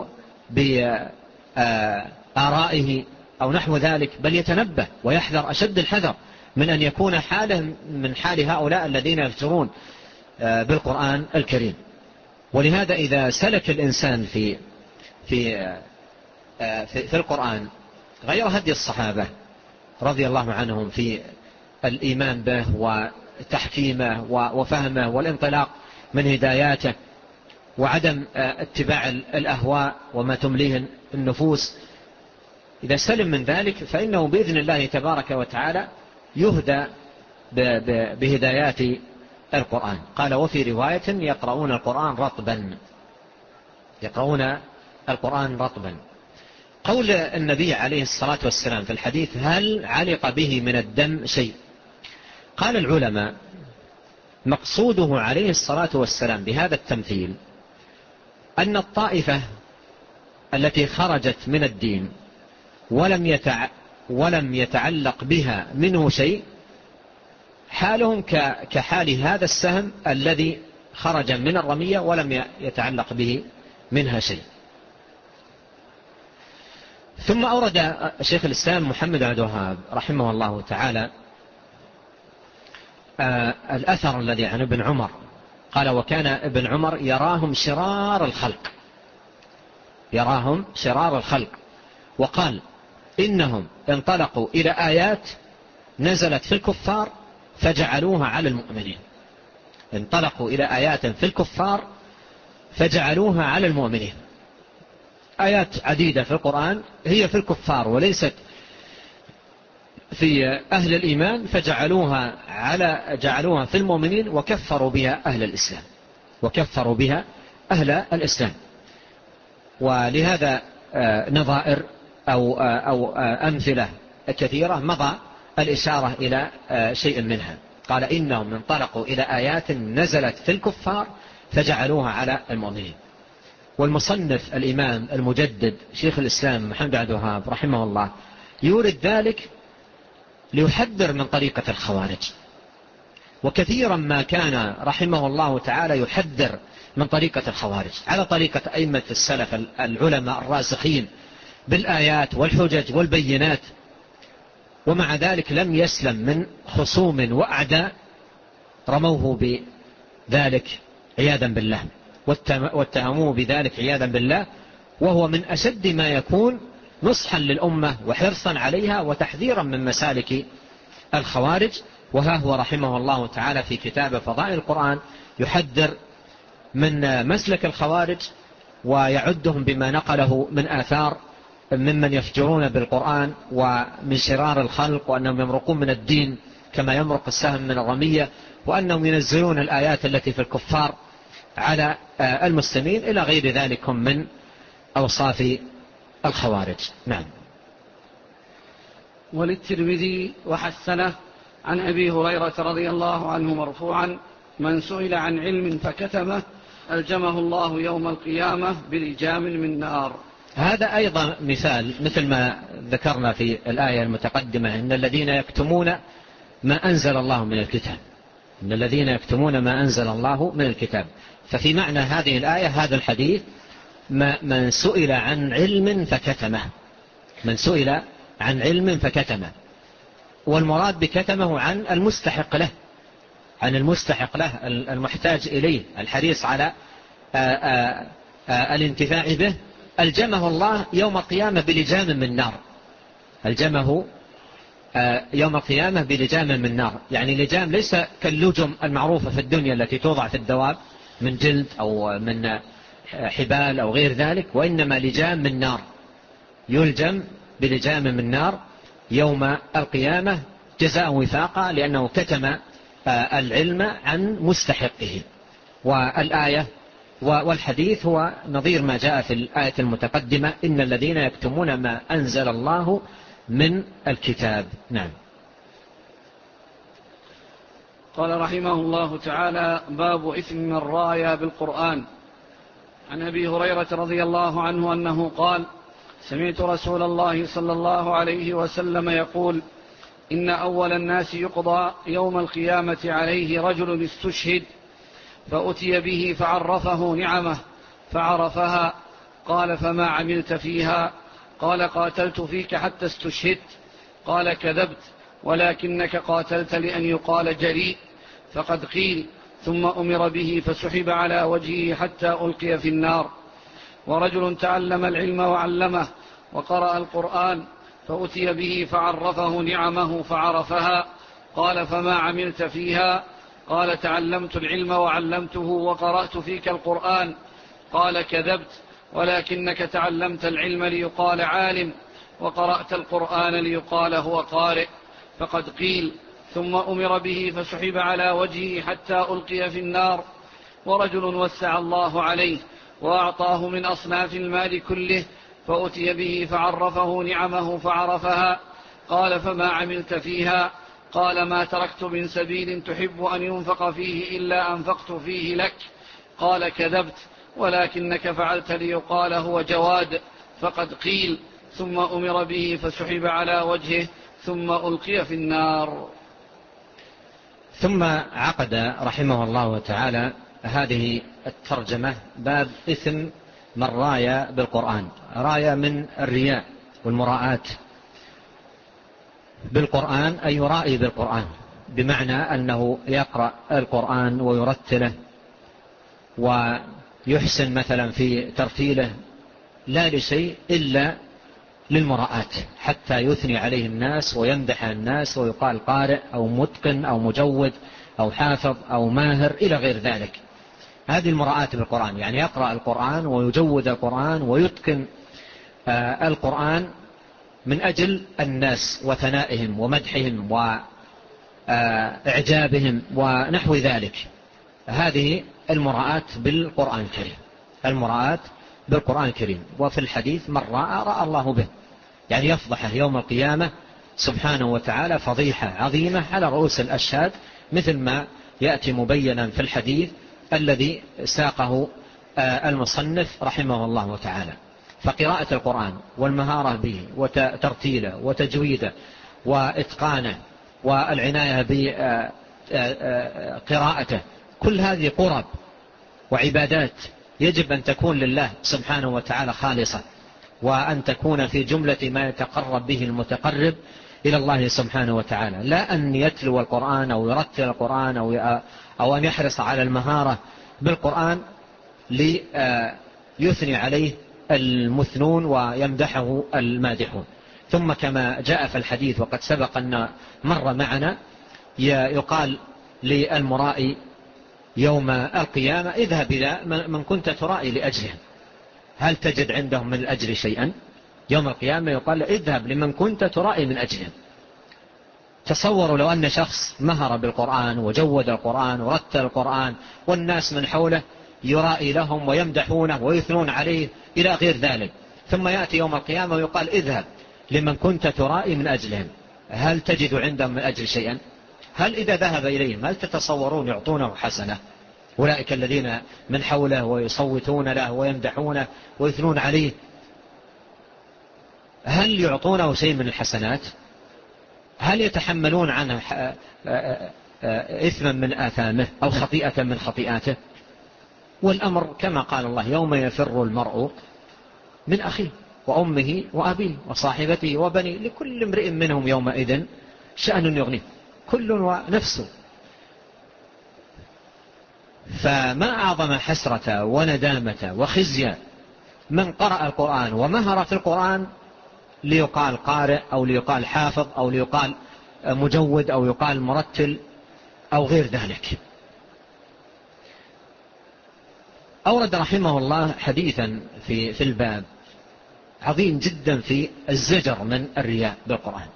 بآرائه أو نحو ذلك، بل يتنبه ويحذر أشد الحذر من أن يكون حاله من حال هؤلاء الذين يغترون بالقرآن الكريم. ولهذا إذا سلك الإنسان في في في, في القرآن غير هدي الصحابة رضي الله عنهم في الإيمان به وتحكيمه وفهمه والانطلاق من هداياته وعدم اتباع الأهواء وما تمليه النفوس، إذا سلم من ذلك فإنه بإذن الله تبارك وتعالى يهدى بهدايات القرآن. قال وفي رواية يقرؤون القرآن رطبا، يقرؤون القرآن رطبا. قول النبي عليه الصلاة والسلام في الحديث هل علق به من الدم شيء؟ قال العلماء مقصوده عليه الصلاة والسلام بهذا التمثيل أن الطائفة التي خرجت من الدين ولم يتع... ولم يتعلق بها منه شيء حالهم كحال هذا السهم الذي خرج من الرمية ولم يتعلق به منها شيء. ثم أورد شيخ الإسلام محمد عبد الوهاب رحمه الله تعالى الأثر الذي عن ابن عمر قال وكان ابن عمر يراهم شرار الخلق، يراهم شرار الخلق، وقال إنهم انطلقوا إلى آيات نزلت في الكفار فجعلوها على المؤمنين. انطلقوا إلى آيات في الكفار فجعلوها على المؤمنين. آيات عديدة في القرآن هي في الكفار وليست في أهل الإيمان، فجعلوها على جعلوها في المؤمنين وكفروا بها أهل الإسلام، وكفروا بها أهل الإسلام. ولهذا نظائر أو, أو أمثلة كثيرة مضى الإشارة إلى شيء منها. قال إنهم انطلقوا إلى آيات نزلت في الكفار فجعلوها على المؤمنين. والمصنف الإمام المجدد شيخ الإسلام محمد عبد الوهاب رحمه الله يورد ذلك ليحذر من طريقة الخوارج، وكثيرا ما كان رحمه الله تعالى يحذر من طريقة الخوارج على طريقة أئمة السلف العلماء الراسخين بالآيات والحجج والبينات، ومع ذلك لم يسلم من خصوم وأعداء رموه بذلك عياذا بالله واتهموه بذلك عياذا بالله، وهو من أشد ما يكون نصحا للأمة وحرصا عليها وتحذيرا من مسالك الخوارج. وها هو رحمه الله تعالى في كتاب فضائل القرآن يحذر من مسلك الخوارج ويعدهم بما نقله من آثار ممن يفجرون بالقرآن ومن شرار الخلق، وأنهم يمرقون من الدين كما يمرق السهم من الرمية، وأنهم ينزلون الآيات التي في الكفار على المسلمين إلى غير ذلك من أوصاف الخوارج. نعم. وللترمذي وحسنه عن أبي هريرة رضي الله عنه مرفوعا: من سئل عن علم فكتمه ألجمه الله يوم القيامة بلجام من نار. هذا أيضا مثال مثل ما ذكرنا في الآية المتقدمة: إن الذين يكتمون ما أنزل الله من الكتاب إن الذين يكتمون ما أنزل الله من الكتاب. ففي معنى هذه الآية هذا الحديث: من سئل عن علم فكتمه من سئل عن علم فكتمه والمراد بكتمه عن المستحق له عن المستحق له المحتاج إليه الحريص على آآ آآ الانتفاع به، ألجمه الله يوم القيامة بلجام من نار. ألجمه يوم القيامة بلجام من نار، يعني لجام ليس كاللجم المعروفة في الدنيا التي توضع في الدواب من جلد أو من حبال أو غير ذلك، وإنما لجام من نار، يلجم بلجام من نار يوم القيامة جزاء وفاقا لأنه كتم العلم عن مستحقه. والآية والحديث هو نظير ما جاء في الآية المتقدمة: إن الذين يكتمون ما أنزل الله من الكتاب. نعم. قال رحمه الله تعالى: باب إثم الراية بالقرآن. عن أبي هريرة رضي الله عنه أنه قال: سمعت رسول الله صلى الله عليه وسلم يقول: إن أول الناس يقضى يوم القيامة عليه رجل استشهد فأتي به فعرفه نعمه فعرفها، قال: فما عملت فيها؟ قال: قاتلت فيك حتى استشهدت. قال: كذبت، ولكنك قاتلت لأن يقال جريء. فقد قيل: ثم أمر به فسحب على وجهه حتى ألقي في النار. ورجل تعلم العلم وعلمه وقرأ القرآن فأتي به فعرفه نعمه فعرفها، قال: فما عملت فيها؟ قال: تعلمت العلم وعلمته وقرأت فيك القرآن. قال: كذبت، ولكنك تعلمت العلم ليقال عالم، وقرأت القرآن ليقال هو قارئ. فقد قيل: ثم أمر به فسحب على وجهه حتى ألقي في النار. ورجل وسع الله عليه وأعطاه من أصناف المال كله فأتي به فعرفه نعمه فعرفها، قال: فما عملت فيها؟ قال: ما تركت من سبيل تحب أن ينفق فيه إلا أنفقت فيه لك. قال: كذبت، ولكنك فعلت ليقال هو جواد. فقد قيل: ثم أمر به فسحب على وجهه ثم ألقي في النار. ثم عقد رحمه الله تعالى هذه الترجمة باب إثم من راية بالقرآن. راية من الرياء والمراءة بالقرآن، أي يرائي بالقرآن، بمعنى أنه يقرأ القرآن ويرتله ويحسن مثلا في ترتيله لا لشيء إلا للمراءة، حتى يثني عليه الناس ويمدح الناس ويقال قارئ أو متقن أو مجود أو حافظ أو ماهر إلى غير ذلك. هذه المراءة بالقرآن، يعني يقرأ القرآن ويجود القرآن ويتقن آه القرآن من أجل الناس وثنائهم ومدحهم وإعجابهم ونحو ذلك. هذه المراءة بالقرآن الكريم، المراءة بالقرآن الكريم. وفي الحديث من رأى رأى الله به، يعني يفضحه يوم القيامة سبحانه وتعالى فضيحة عظيمة على رؤوس الأشهاد، مثل ما يأتي مبينا في الحديث الذي ساقه المصنف رحمه الله تعالى. فقراءة القرآن والمهارة به وترتيله وتجويده وإتقانه والعناية بقراءته، كل هذه قرب وعبادات يجب أن تكون لله سبحانه وتعالى خالصة، وأن تكون في جملة ما يتقرب به المتقرب إلى الله سبحانه وتعالى، لا أن يتلو القرآن أو يرتل القرآن أو أو أن يحرص على المهارة بالقرآن ليثني عليه المثنون ويمدحه المادحون. ثم كما جاء في الحديث وقد سبق أن مر معنا، يقال للمرائي يوم القيامة اذهب إلى من كنت ترائي لأجلهم، هل تجد عندهم من الأجر شيئا؟ يوم القيامة يقال اذهب لمن كنت ترائي من أجلهم. تصوروا لو أن شخص مهر بالقرآن وجود القرآن ورتل القرآن والناس من حوله يرائي لهم ويمدحونه ويثنون عليه إلى غير ذلك، ثم يأتي يوم القيامة ويقال اذهب لمن كنت ترائي من أجلهم، هل تجد عندهم من أجل شيئا؟ هل إذا ذهب إليهم هل تتصورون يعطونه حسنة؟ أولئك الذين من حوله ويصوتون له ويمدحونه ويثنون عليه، هل يعطونه شيء من الحسنات؟ هل يتحملون عنه إثما من آثامه أو خطيئة من خطيئاته؟ والأمر كما قال الله يوم يفر المرء من أخيه وأمه وأبيه وصاحبته وبنيه لكل امرئ منهم يومئذ شأن يغنيه، كل ونفسه. فما أعظم حسرة وندامة وخزي من قرأ القرآن ومهر في القرآن ليقال قارئ أو ليقال حافظ أو ليقال مجود أو يقال مرتل أو غير ذلك. أورد رحمه الله حديثا في في الباب عظيم جدا في الزجر من الرياء بالقرآن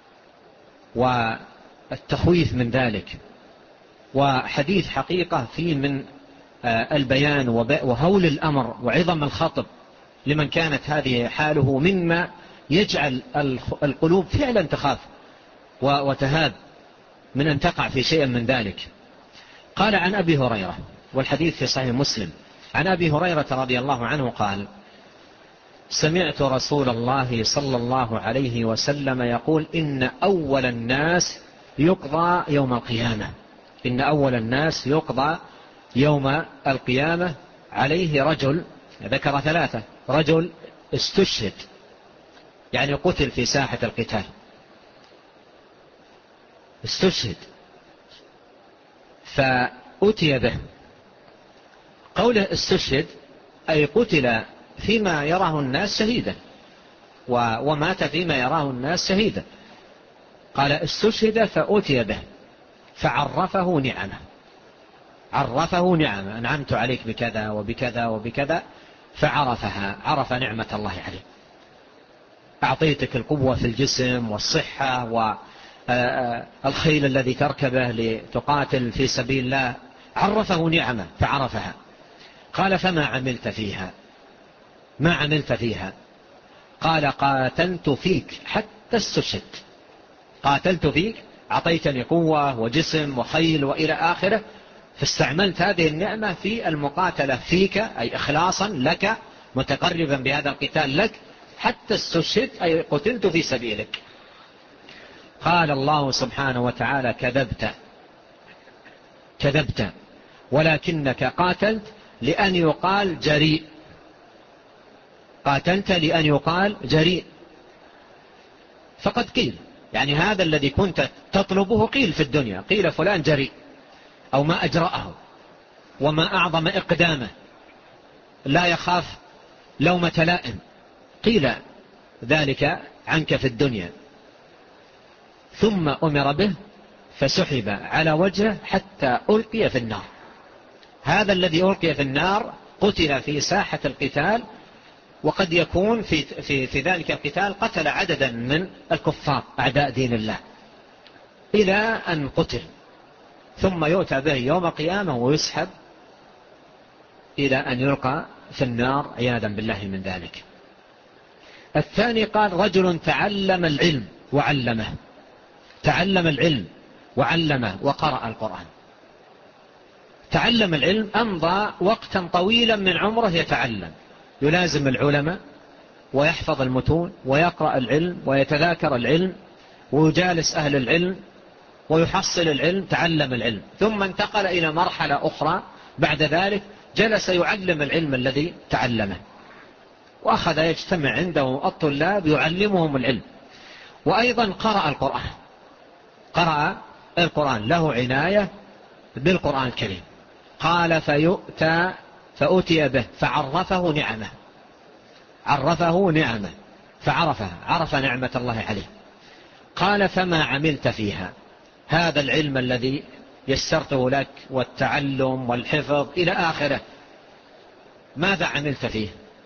والتخويف من ذلك، وحديث حقيقة فيه من البيان وهول الأمر وعظم الخطب لمن كانت هذه حاله، مما يجعل القلوب فعلا تخاف وتهاب من أن تقع في شيء من ذلك. قال عن أبي هريرة، والحديث في صحيح مسلم، عن أبي هريرة رضي الله عنه قال سمعت رسول الله صلى الله عليه وسلم يقول إن أول الناس يقضى يوم القيامة إن أول الناس يقضى يوم القيامة عليه رجل، ذكر ثلاثة، رجل استشهد يعني قتل في ساحة القتال، استشهد فأتي به. قوله استشهد أي قتل فيما يراه الناس شهيدا ومات فيما يراه الناس شهيدا. قال استشهد فأتي به فعرفه نعمه، عرفه نعمه، أنعمت عليك بكذا وبكذا وبكذا، فعرفها، عرف نعمة الله عليه، أعطيتك القوة في الجسم والصحة والخيل الذي تركبه لتقاتل في سبيل الله، عرفه نعمه فعرفها. قال فما عملت فيها؟ ما عملت فيها؟ قال قاتلت فيك حتى استشهد، قاتلت فيك، أعطيتني قوة وجسم وخيل وإلى آخره، فاستعملت هذه النعمة في المقاتلة فيك أي إخلاصا لك، متقربا بهذا القتال لك، حتى استشهد أي قتلت في سبيلك. قال الله سبحانه وتعالى كذبت كذبت ولكنك قاتلت لأن يقال جريء، قاتلت لأن يقال جريء. فقد قيل يعني هذا الذي كنت تطلبه قيل في الدنيا، قيل فلان جريء أو ما أجرأه وما أعظم إقدامه، لا يخاف لومة لائم، قيل ذلك عنك في الدنيا. ثم أمر به فسحب على وجهه حتى ألقي في النار. هذا الذي ألقي في النار قتل في ساحة القتال، وقد يكون في, في, في ذلك القتال قتل عددا من الكفار أعداء دين الله إلى أن قتل، ثم يؤتى به يوم القيامة ويسحب إلى أن يلقى في النار عياذا بالله من ذلك. الثاني قال رجل تعلم العلم وعلمه، تعلم العلم وعلمه وقرأ القرآن. تعلم العلم أمضى وقتا طويلا من عمره يتعلم، يلازم العلماء ويحفظ المتون ويقرأ العلم ويتذاكر العلم ويجالس أهل العلم ويحصل العلم، تعلم العلم. ثم انتقل إلى مرحلة أخرى بعد ذلك، جلس يعلم العلم الذي تعلمه، وأخذ يجتمع عنده الطلاب يعلمهم العلم. وأيضا قرأ القرآن، قرأ القرآن، له عناية بالقرآن الكريم. قال فيؤتى فأتي به فعرفه نعمه، عرفه نعمه فعرفها، عرف نعمة الله عليه. قال فما عملت فيها؟ هذا العلم الذي يسرته لك والتعلم والحفظ إلى آخره، ماذا عملت فيه؟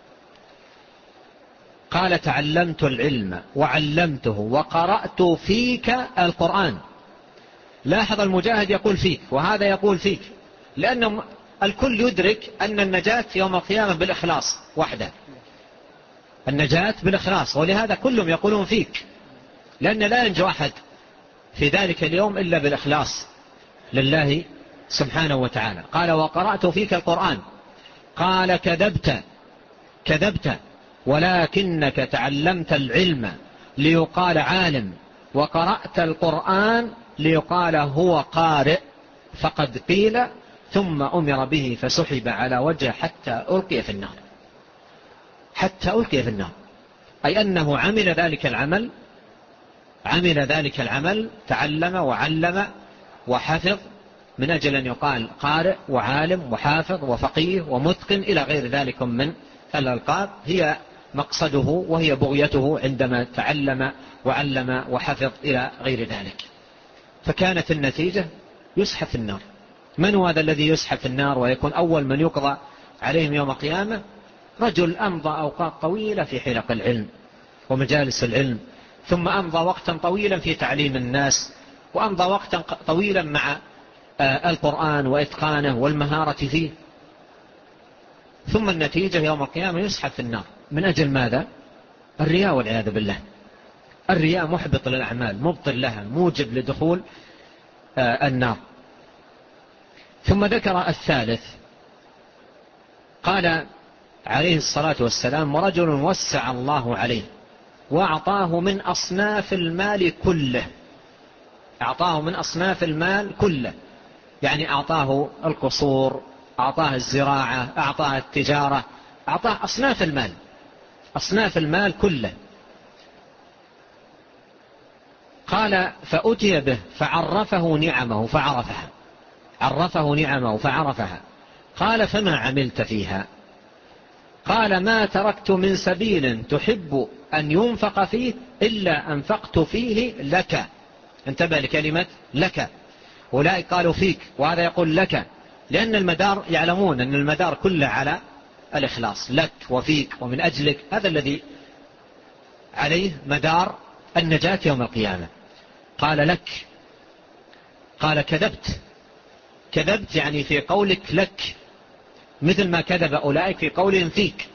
قال تعلمت العلم وعلمته وقرأت فيك القرآن. لاحظ المجاهد يقول فيك وهذا يقول فيك، لأن الكل يدرك أن النجاة يوم القيامة بالإخلاص وحده، النجاة بالإخلاص، ولهذا كلهم يقولون فيك، لأن لا ينجو أحد في ذلك اليوم إلا بالإخلاص لله سبحانه وتعالى. قال وقرأت فيك القرآن. قال كذبت، كذبت، ولكنك تعلمت العلم ليقال عالم، وقرأت القرآن ليقال هو قارئ، فقد قيل ثم أمر به فسحب على وجهه حتى ألقي في النار، حتى ألقي في النار، أي أنه عمل ذلك العمل، عمل ذلك العمل، تعلم وعلم وحفظ من أجل أن يقال قارئ وعالم وحافظ وفقيه ومتقن إلى غير ذلك من الألقاب، هي مقصده وهي بغيته عندما تعلم وعلم وحفظ إلى غير ذلك. فكانت النتيجة يسحب في النار. من هو هذا الذي يسحب في النار ويكون أول من يقضى عليهم يوم القيامة؟ رجل أمضى أوقات طويلة في حلق العلم ومجالس العلم، ثم أمضى وقتا طويلا في تعليم الناس، وأمضى وقتا طويلا مع القرآن وإتقانه والمهارة فيه، ثم النتيجة يوم القيامة يسحب في النار. من أجل ماذا؟ الرياء والعياذ بالله. الرياء محبط للأعمال، مبطل لها، موجب لدخول النار. ثم ذكر الثالث، قال عليه الصلاة والسلام ورجل وسع الله عليه وأعطاه من أصناف المال كله، أعطاه من أصناف المال كله، يعني أعطاه القصور، أعطاه الزراعة، أعطاه التجارة، أعطاه أصناف المال، أصناف المال كله. قال فأتي به فعرفه نعمه فعرفها، عرفه نعمه فعرفها. قال فما عملت فيها؟ قال ما تركت من سبيل تحب أن ينفق فيه إلا أنفقت فيه لك. انتبه لكلمة لك، أولئك قالوا فيك وهذا يقول لك، لأن المدار يعلمون أن المدار كله على الإخلاص، لك وفيك ومن أجلك، هذا الذي عليه مدار النجاة يوم القيامة. قال لك، قال كذبت، كذبت يعني في قولك لك، مثل ما كذب أولئك في قولهم فيك.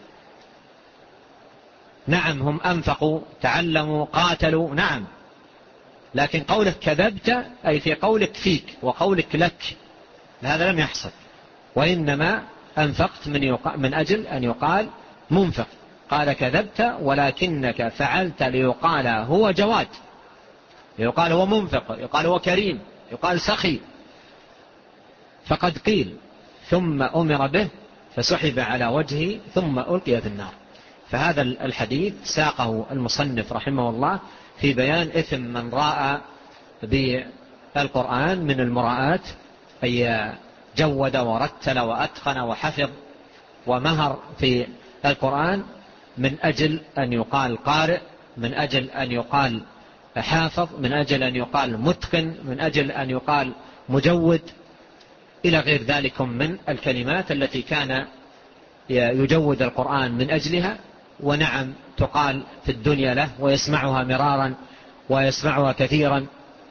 نعم هم أنفقوا، تعلموا، قاتلوا، نعم، لكن قولك كذبت أي في قولك فيك وقولك لك، هذا لم يحصل، وإنما أنفقت من, من أجل أن يقال منفق. قال كذبت ولكنك فعلت ليقال هو جواد، يقال هو منفق، يقال هو كريم، يقال سخي، فقد قيل ثم أمر به فسحب على وجهه ثم ألقي في النار. فهذا الحديث ساقه المصنف رحمه الله في بيان إثم من راء بالقرآن من المراءات، أي جود ورتل وأتقن وحفظ ومهر في القرآن من أجل أن يقال قارئ، من أجل أن يقال حافظ، من أجل أن يقال متقن، من أجل أن يقال مجود، إلى غير ذلك من الكلمات التي كان يجود القرآن من أجلها. ونعم تقال في الدنيا له ويسمعها مرارا ويسمعها كثيرا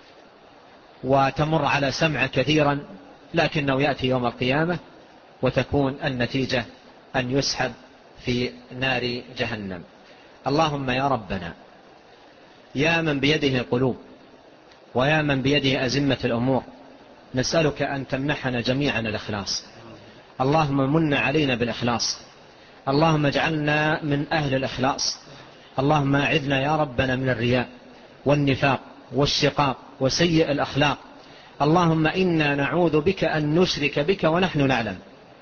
وتمر على سمع كثيرا، لكنه يأتي يوم القيامة وتكون النتيجة أن يسحب في نار جهنم. اللهم يا ربنا يا من بيده القلوب ويا من بيده أزمة الأمور، نسألك أن تمنحنا جميعا الإخلاص. اللهم من علينا بالإخلاص، اللهم اجعلنا من أهل الإخلاص. اللهم أعذنا يا ربنا من الرياء والنفاق والشقاق وسيء الأخلاق. اللهم إنا نعوذ بك أن نشرك بك ونحن نعلم،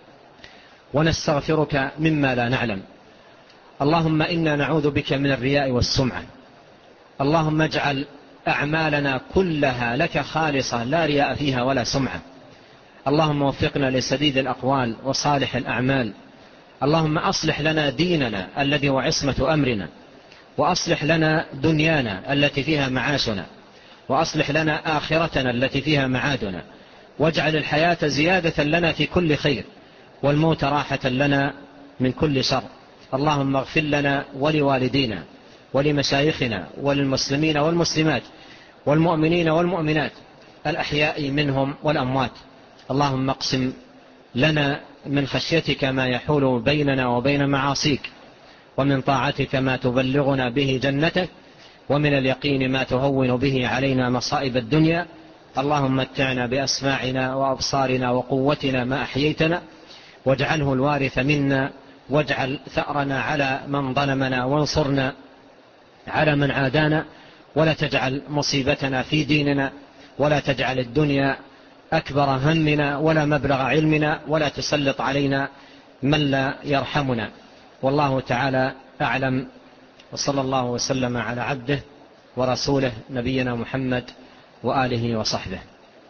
ونستغفرك مما لا نعلم. اللهم إنا نعوذ بك من الرياء والسمعة. اللهم اجعل أعمالنا كلها لك خالصة لا رياء فيها ولا سمعة. اللهم وفقنا لسديد الأقوال وصالح الأعمال. اللهم أصلح لنا ديننا الذي هو عصمة أمرنا، وأصلح لنا دنيانا التي فيها معاشنا، وأصلح لنا آخرتنا التي فيها معادنا، واجعل الحياة زيادة لنا في كل خير، والموت راحة لنا من كل شر. اللهم اغفر لنا ولوالدينا ولمشايخنا وللمسلمين والمسلمات والمؤمنين والمؤمنات الأحياء منهم والأموات. اللهم اقسم لنا من خشيتك ما يحول بيننا وبين معاصيك، ومن طاعتك ما تبلغنا به جنتك، ومن اليقين ما تهون به علينا مصائب الدنيا. اللهم متعنا بأسماعنا وأبصارنا وقوتنا ما أحييتنا، واجعله الوارث منا، واجعل ثأرنا على من ظلمنا، وانصرنا على من عادانا، ولا تجعل مصيبتنا في ديننا، ولا تجعل الدنيا أكبر همنا ولا مبلغ علمنا، ولا تسلط علينا من لا يرحمنا. والله تعالى أعلم، وصلى الله وسلم على عبده ورسوله نبينا محمد وآله وصحبه.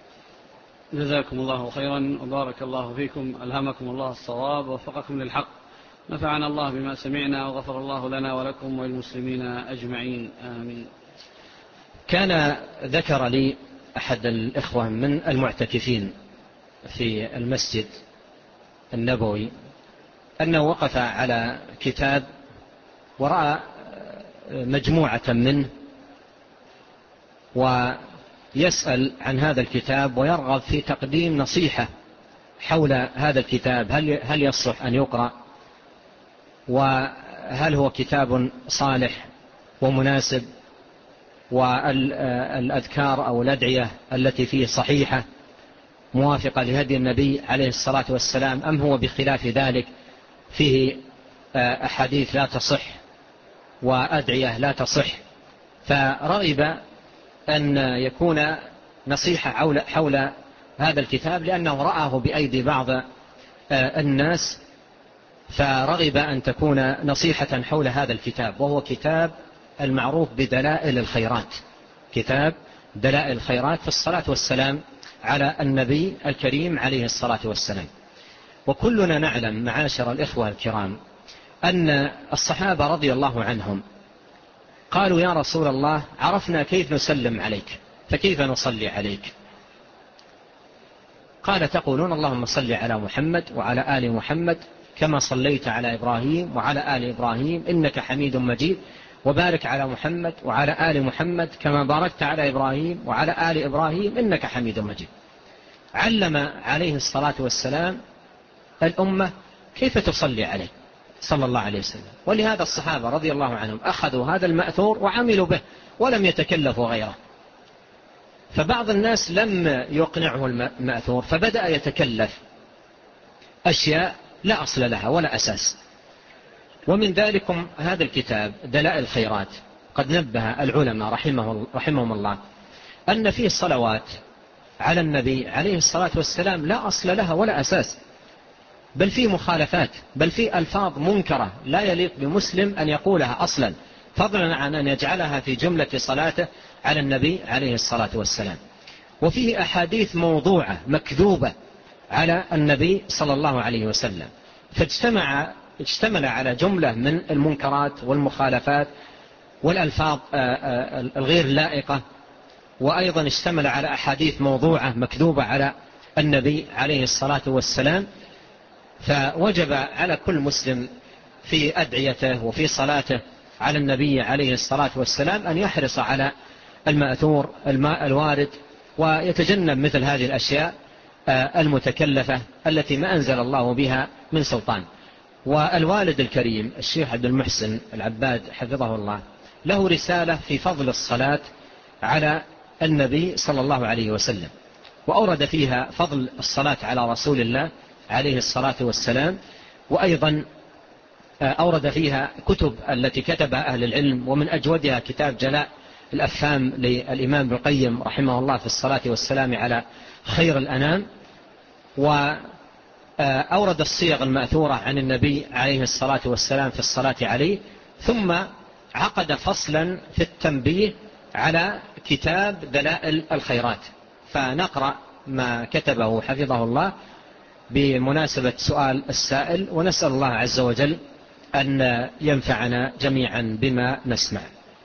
جزاكم الله خيرا وبارك الله فيكم، ألهمكم الله الصواب ووفقكم للحق، نفعنا الله بما سمعنا وغفر الله لنا ولكم وللمسلمين أجمعين، آمين. كان ذكر لي أحد الإخوة من المعتكفين في المسجد النبوي أنه وقف على كتاب ورأى مجموعة منه ويسأل عن هذا الكتاب ويرغب في تقديم نصيحة حول هذا الكتاب، هل هل يصح أن يقرأ، وهل هو كتاب صالح ومناسب، والأذكار أو الأدعية التي فيه صحيحة موافقة لهدي النبي عليه الصلاة والسلام، أم هو بخلاف ذلك فيه أحاديث لا تصح وأدعية لا تصح. فرغب أن يكون نصيحة حول, حول هذا الكتاب، لأنه رآه بأيدي بعض الناس، فرغب أن تكون نصيحة حول هذا الكتاب، وهو كتاب المعروف بدلائل الخيرات، كتاب دلائل الخيرات في الصلاة والسلام على النبي الكريم عليه الصلاة والسلام. وكلنا نعلم معاشر الإخوة الكرام أن الصحابة رضي الله عنهم قالوا يا رسول الله عرفنا كيف نسلم عليك، فكيف نصلي عليك؟ قال تقولون اللهم صل على محمد وعلى آل محمد كما صليت على إبراهيم وعلى آل إبراهيم إنك حميد مجيد، وبارك على محمد وعلى آل محمد كما باركت على إبراهيم وعلى آل إبراهيم إنك حميد مجيد. علم عليه الصلاة والسلام الأمة كيف تصلي عليه صلى الله عليه وسلم، ولهذا الصحابة رضي الله عنهم أخذوا هذا المأثور وعملوا به ولم يتكلفوا غيره. فبعض الناس لم يقنعه المأثور فبدأ يتكلف أشياء لا أصل لها ولا أساس. ومن ذلكم هذا الكتاب دلائل الخيرات، قد نبه العلماء رحمه رحمهم الله أن فيه الصلوات على النبي عليه الصلاة والسلام لا أصل لها ولا أساس، بل فيه مخالفات، بل فيه ألفاظ منكرة لا يليق بمسلم أن يقولها أصلا، فضلا عن أن يجعلها في جملة صلاته على النبي عليه الصلاة والسلام. وفيه أحاديث موضوعة مكذوبة على النبي صلى الله عليه وسلم، فاجتمع اجتمل على جملة من المنكرات والمخالفات والألفاظ الغير لائقة، وأيضا اشتمل على أحاديث موضوعة مكذوبة على النبي عليه الصلاة والسلام. فوجب على كل مسلم في أدعيته وفي صلاته على النبي عليه الصلاة والسلام أن يحرص على المأثور الوارد، ويتجنب مثل هذه الأشياء المتكلفة التي ما أنزل الله بها من سلطان. والوالد الكريم الشيخ عبد المحسن العباد حفظه الله له رسالة في فضل الصلاة على النبي صلى الله عليه وسلم، وأورد فيها فضل الصلاة على رسول الله عليه الصلاة والسلام، وأيضا أورد فيها كتب التي كتبها أهل العلم، ومن أجودها كتاب جلاء الأفهام للإمام ابن القيم رحمه الله في الصلاة والسلام على خير الأنام، وأورد الصيغ المأثورة عن النبي عليه الصلاة والسلام في الصلاة عليه، ثم عقد فصلا في التنبيه على كتاب دلائل الخيرات. فنقرأ ما كتبه حفظه الله بمناسبة سؤال السائل، ونسأل الله عز وجل أن ينفعنا جميعا بما نسمع.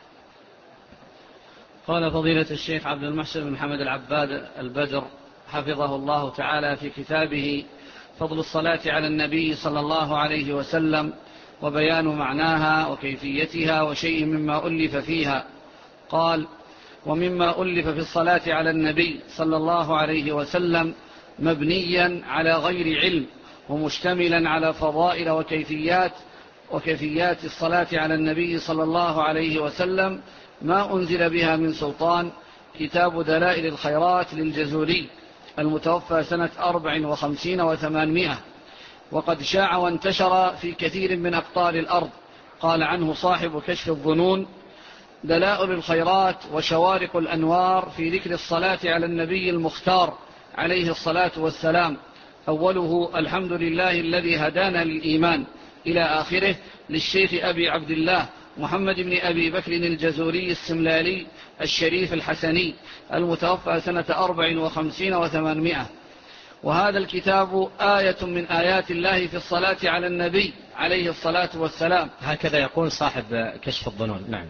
قال فضيلة الشيخ عبد المحسن بن محمد العباد البدر حفظه الله تعالى في كتابه فضل الصلاة على النبي صلى الله عليه وسلم وبيان معناها وكيفيتها وشيء مما ألف فيها، قال: ومما ألف في الصلاة على النبي صلى الله عليه وسلم مبنيا على غير علم ومشتملا على فضائل وكيفيات وكيفيات الصلاة على النبي صلى الله عليه وسلم ما أنزل بها من سلطان، كتاب دلائل الخيرات للجزولي المتوفى سنة أربع وخمسين وثمانمائة، وقد شاع وانتشر في كثير من أقطار الأرض. قال عنه صاحب كشف الظنون: دلائل الخيرات وشوارق الأنوار في ذكر الصلاة على النبي المختار عليه الصلاة والسلام، أوله الحمد لله الذي هدانا للإيمان إلى آخره، للشيخ أبي عبد الله محمد بن أبي بكر الجزوري السملالي الشريف الحسني المتوفى سنة أربع وخمسين وثمانمائة. وهذا الكتاب آية من آيات الله في الصلاة على النبي عليه الصلاة والسلام، هكذا يقول صاحب كشف الظنون. نعم.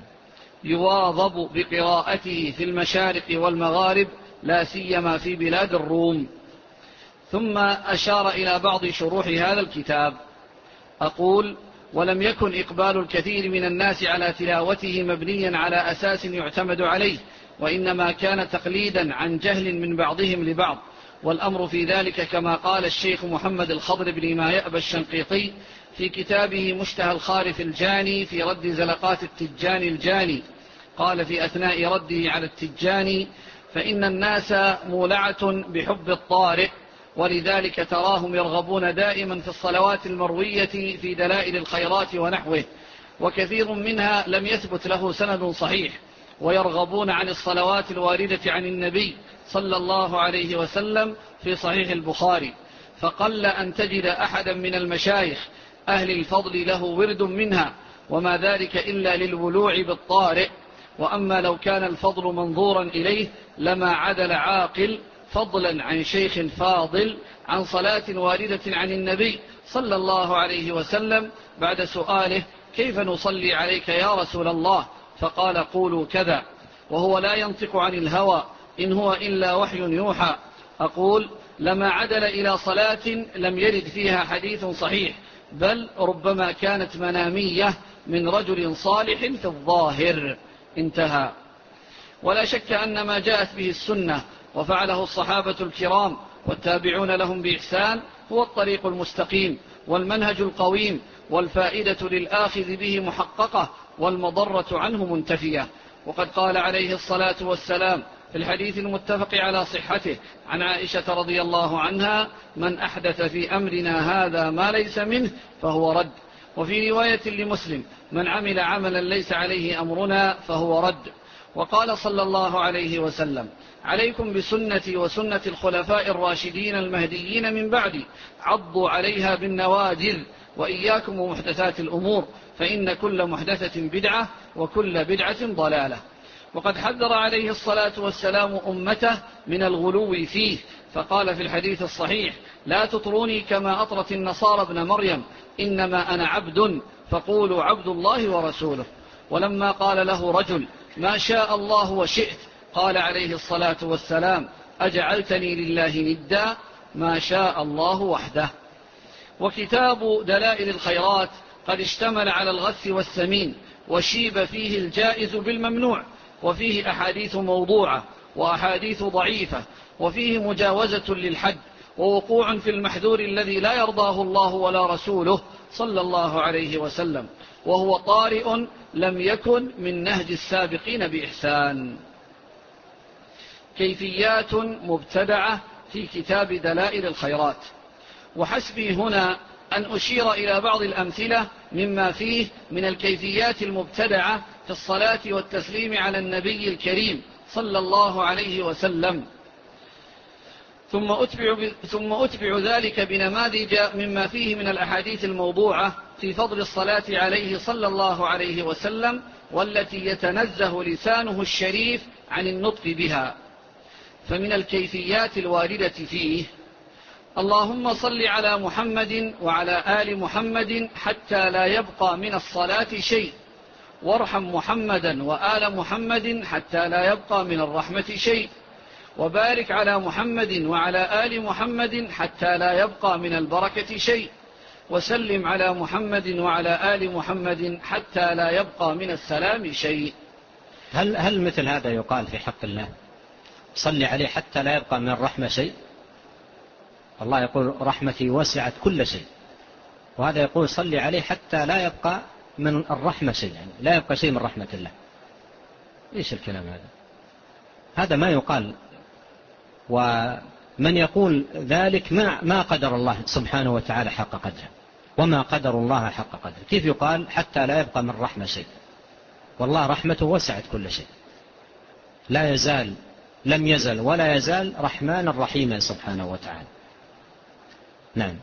يواظب بقراءته في المشارق والمغارب، لا سيما في بلاد الروم. ثم أشار إلى بعض شروح هذا الكتاب. أقول: ولم يكن إقبال الكثير من الناس على تلاوته مبنيا على أساس يعتمد عليه، وإنما كان تقليدا عن جهل من بعضهم لبعض، والأمر في ذلك كما قال الشيخ محمد الخضر بن ما يأبى الشنقيطي في كتابه مشتهى الخارف الجاني في رد زلقات التجاني الجاني. قال في أثناء رده على التجاني: فإن الناس مولعة بحب الطارئ، ولذلك تراهم يرغبون دائما في الصلوات المروية في دلائل الخيرات ونحوه، وكثير منها لم يثبت له سند صحيح، ويرغبون عن الصلوات الواردة عن النبي صلى الله عليه وسلم في صحيح البخاري، فقل أن تجد أحدا من المشايخ أهل الفضل له ورد منها، وما ذلك إلا للولوع بالطارئ. وأما لو كان الفضل منظورا إليه لما عدل عاقل فضلا عن شيخ فاضل عن صلاة واردة عن النبي صلى الله عليه وسلم بعد سؤاله: كيف نصلي عليك يا رسول الله؟ فقال: قولوا كذا، وهو لا ينطق عن الهوى إن هو إلا وحي يوحى. أقول: لما عدل إلى صلاة لم يرد فيها حديث صحيح، بل ربما كانت منامية من رجل صالح في الظاهر. انتهى. ولا شك أن ما جاءت به السنة وفعله الصحابة الكرام والتابعون لهم بإحسان هو الطريق المستقيم والمنهج القويم، والفائدة للآخذ به محققة والمضرة عنه منتفية. وقد قال عليه الصلاة والسلام في الحديث المتفق على صحته عن عائشة رضي الله عنها: من أحدث في أمرنا هذا ما ليس منه فهو رد. وفي رواية لمسلم: من عمل عملا ليس عليه أمرنا فهو رد. وقال صلى الله عليه وسلم: عليكم بسنتي وسنة الخلفاء الراشدين المهديين من بعدي، عضوا عليها بالنواجذ، وإياكم ومحدثات الأمور، فإن كل محدثة بدعة وكل بدعة ضلالة. وقد حذر عليه الصلاة والسلام أمته من الغلو فيه، فقال في الحديث الصحيح: لا تطروني كما أطرت النصارى ابن مريم، إنما أنا عبد فقولوا عبد الله ورسوله. ولما قال له رجل: ما شاء الله وشئت، قال عليه الصلاة والسلام: أجعلتني لله ندا؟ ما شاء الله وحده. وكتاب دلائل الخيرات قد اشتمل على الغث والسمين، وشيب فيه الجائز بالممنوع، وفيه أحاديث موضوعة وأحاديث ضعيفة، وفيه مجاوزة للحد، ووقوع في المحذور الذي لا يرضاه الله ولا رسوله صلى الله عليه وسلم، وهو طارئ لم يكن من نهج السابقين بإحسان. كيفيات مبتدعة في كتاب دلائل الخيرات. وحسبي هنا أن أشير إلى بعض الأمثلة مما فيه من الكيفيات المبتدعة في الصلاة والتسليم على النبي الكريم صلى الله عليه وسلم، ثم أتبع, ثم أتبع ذلك بنماذج مما فيه من الأحاديث الموضوعة في فضل الصلاة عليه صلى الله عليه وسلم، والتي يتنزه لسانه الشريف عن النطق بها. فمن الكيفيات الواردة فيه: اللهم صل على محمد وعلى آل محمد حتى لا يبقى من الصلاة شيء، وارحم محمدا وآل محمد حتى لا يبقى من الرحمة شيء، وبارك على محمد وعلى آل محمد حتى لا يبقى من البركة شيء، وسلم على محمد وعلى آل محمد حتى لا يبقى من السلام شيء. هل, هل مثل هذا يقال في حق الله؟ صل عليه حتى لا يبقى من الرحمة شيء. الله يقول رحمتي وسعت كل شيء، وهذا يقول صل عليه حتى لا يبقى من الرحمة شيء، يعني لا يبقى شيء من رحمة الله. إيش الكلام هذا؟ هذا ما يقال. ومن يقول ذلك ما, ما قدر الله سبحانه وتعالى حق قدره، وما قدر الله حق قدره. كيف يقال حتى لا يبقى من رحمة شيء؟ والله رحمته وسعت كل شيء، لا يزال لم يزل ولا يزال رحمن رحيما سبحانه وتعالى. نعم.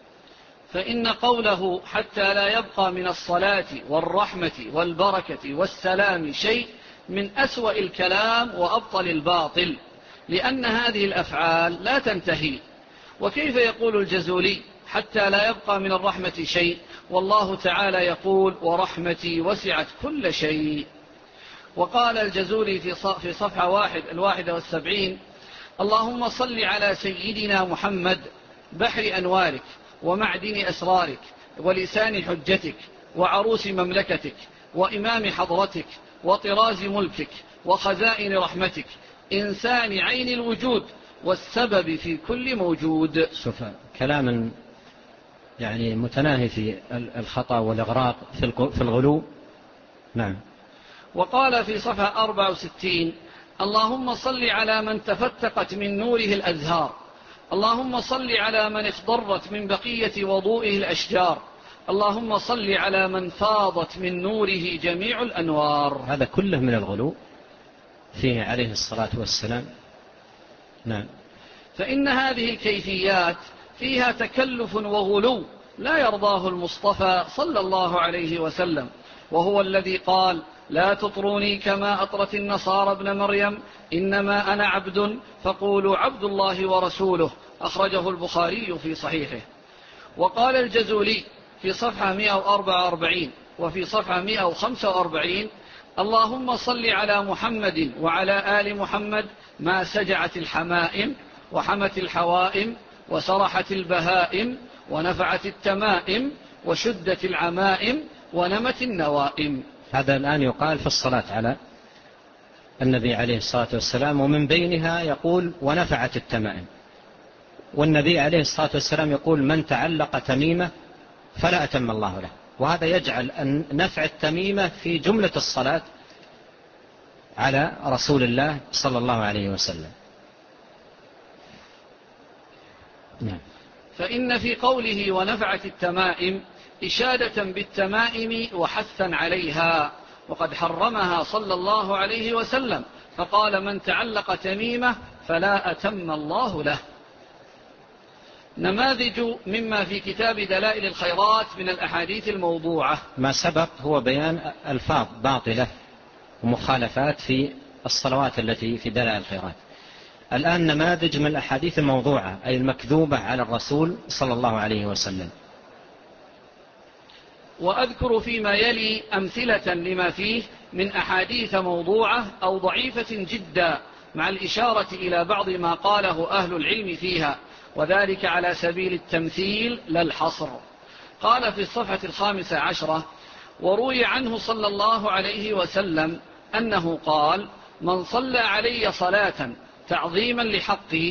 فإن قوله حتى لا يبقى من الصلاة والرحمة والبركة والسلام شيء من أسوأ الكلام وأبطل الباطل، لأن هذه الأفعال لا تنتهي. وكيف يقول الجزولي حتى لا يبقى من الرحمة شيء والله تعالى يقول ورحمتي وسعت كل شيء؟ وقال الجزولي في صفحة واحد الواحدة والسبعين: اللهم صل على سيدنا محمد بحر أنوارك ومعدن أسرارك ولسان حجتك وعروس مملكتك وإمام حضرتك وطراز ملكك وخزائن رحمتك، إنسان عين الوجود والسبب في كل موجود. شوف كلاما يعني متناهي في الخطأ والإغراق في الغلو. نعم. وقال في صفحة أربعة وستين: اللهم صل على من تفتقت من نوره الأزهار، اللهم صل على من اخضرت من بقية وضوئه الأشجار، اللهم صل على من فاضت من نوره جميع الأنوار. هذا كله من الغلو فيه عليه الصلاة والسلام. نعم. فإن هذه الكيفيات فيها تكلف وغلو لا يرضاه المصطفى صلى الله عليه وسلم، وهو الذي قال: لا تطروني كما أطرت النصارى ابن مريم، إنما أنا عبد فقولوا عبد الله ورسوله، أخرجه البخاري في صحيحه. وقال الجزولي في صفحة مئة وأربعة وأربعين وفي صفحة مئة وخمسة وأربعين: اللهم صل على محمد وعلى آل محمد ما سجعت الحمائم وحمت الحوائم وسرحت البهائم ونفعت التمائم وشدت العمائم ونمت النوائم. هذا الآن يقال في الصلاة على النبي عليه الصلاة والسلام، ومن بينها يقول ونفعت التمائم. والنبي عليه الصلاة والسلام يقول من تعلق تميمة فلا أتم الله له. وهذا يجعل أن نفع التميمة في جملة الصلاة على رسول الله صلى الله عليه وسلم. نعم. فإن في قوله ونفعت التمائم إشادة بالتمائم وحثا عليها، وقد حرمها صلى الله عليه وسلم، فقال من تعلق تميمة فلا أتم الله له. نماذج مما في كتاب دلائل الخيرات من الأحاديث الموضوعة. ما سبق هو بيان ألفاظ باطلة ومخالفات في الصلوات التي في دلائل الخيرات. الآن نماذج من الأحاديث الموضوعة، أي المكذوبة على الرسول صلى الله عليه وسلم. وأذكر فيما يلي أمثلة لما فيه من أحاديث موضوعة أو ضعيفة جدا، مع الإشارة إلى بعض ما قاله أهل العلم فيها، وذلك على سبيل التمثيل لا الحصر. قال في الصفحة الخامسة عشرة: وروي عنه صلى الله عليه وسلم أنه قال: من صلى علي صلاة تعظيما لحقي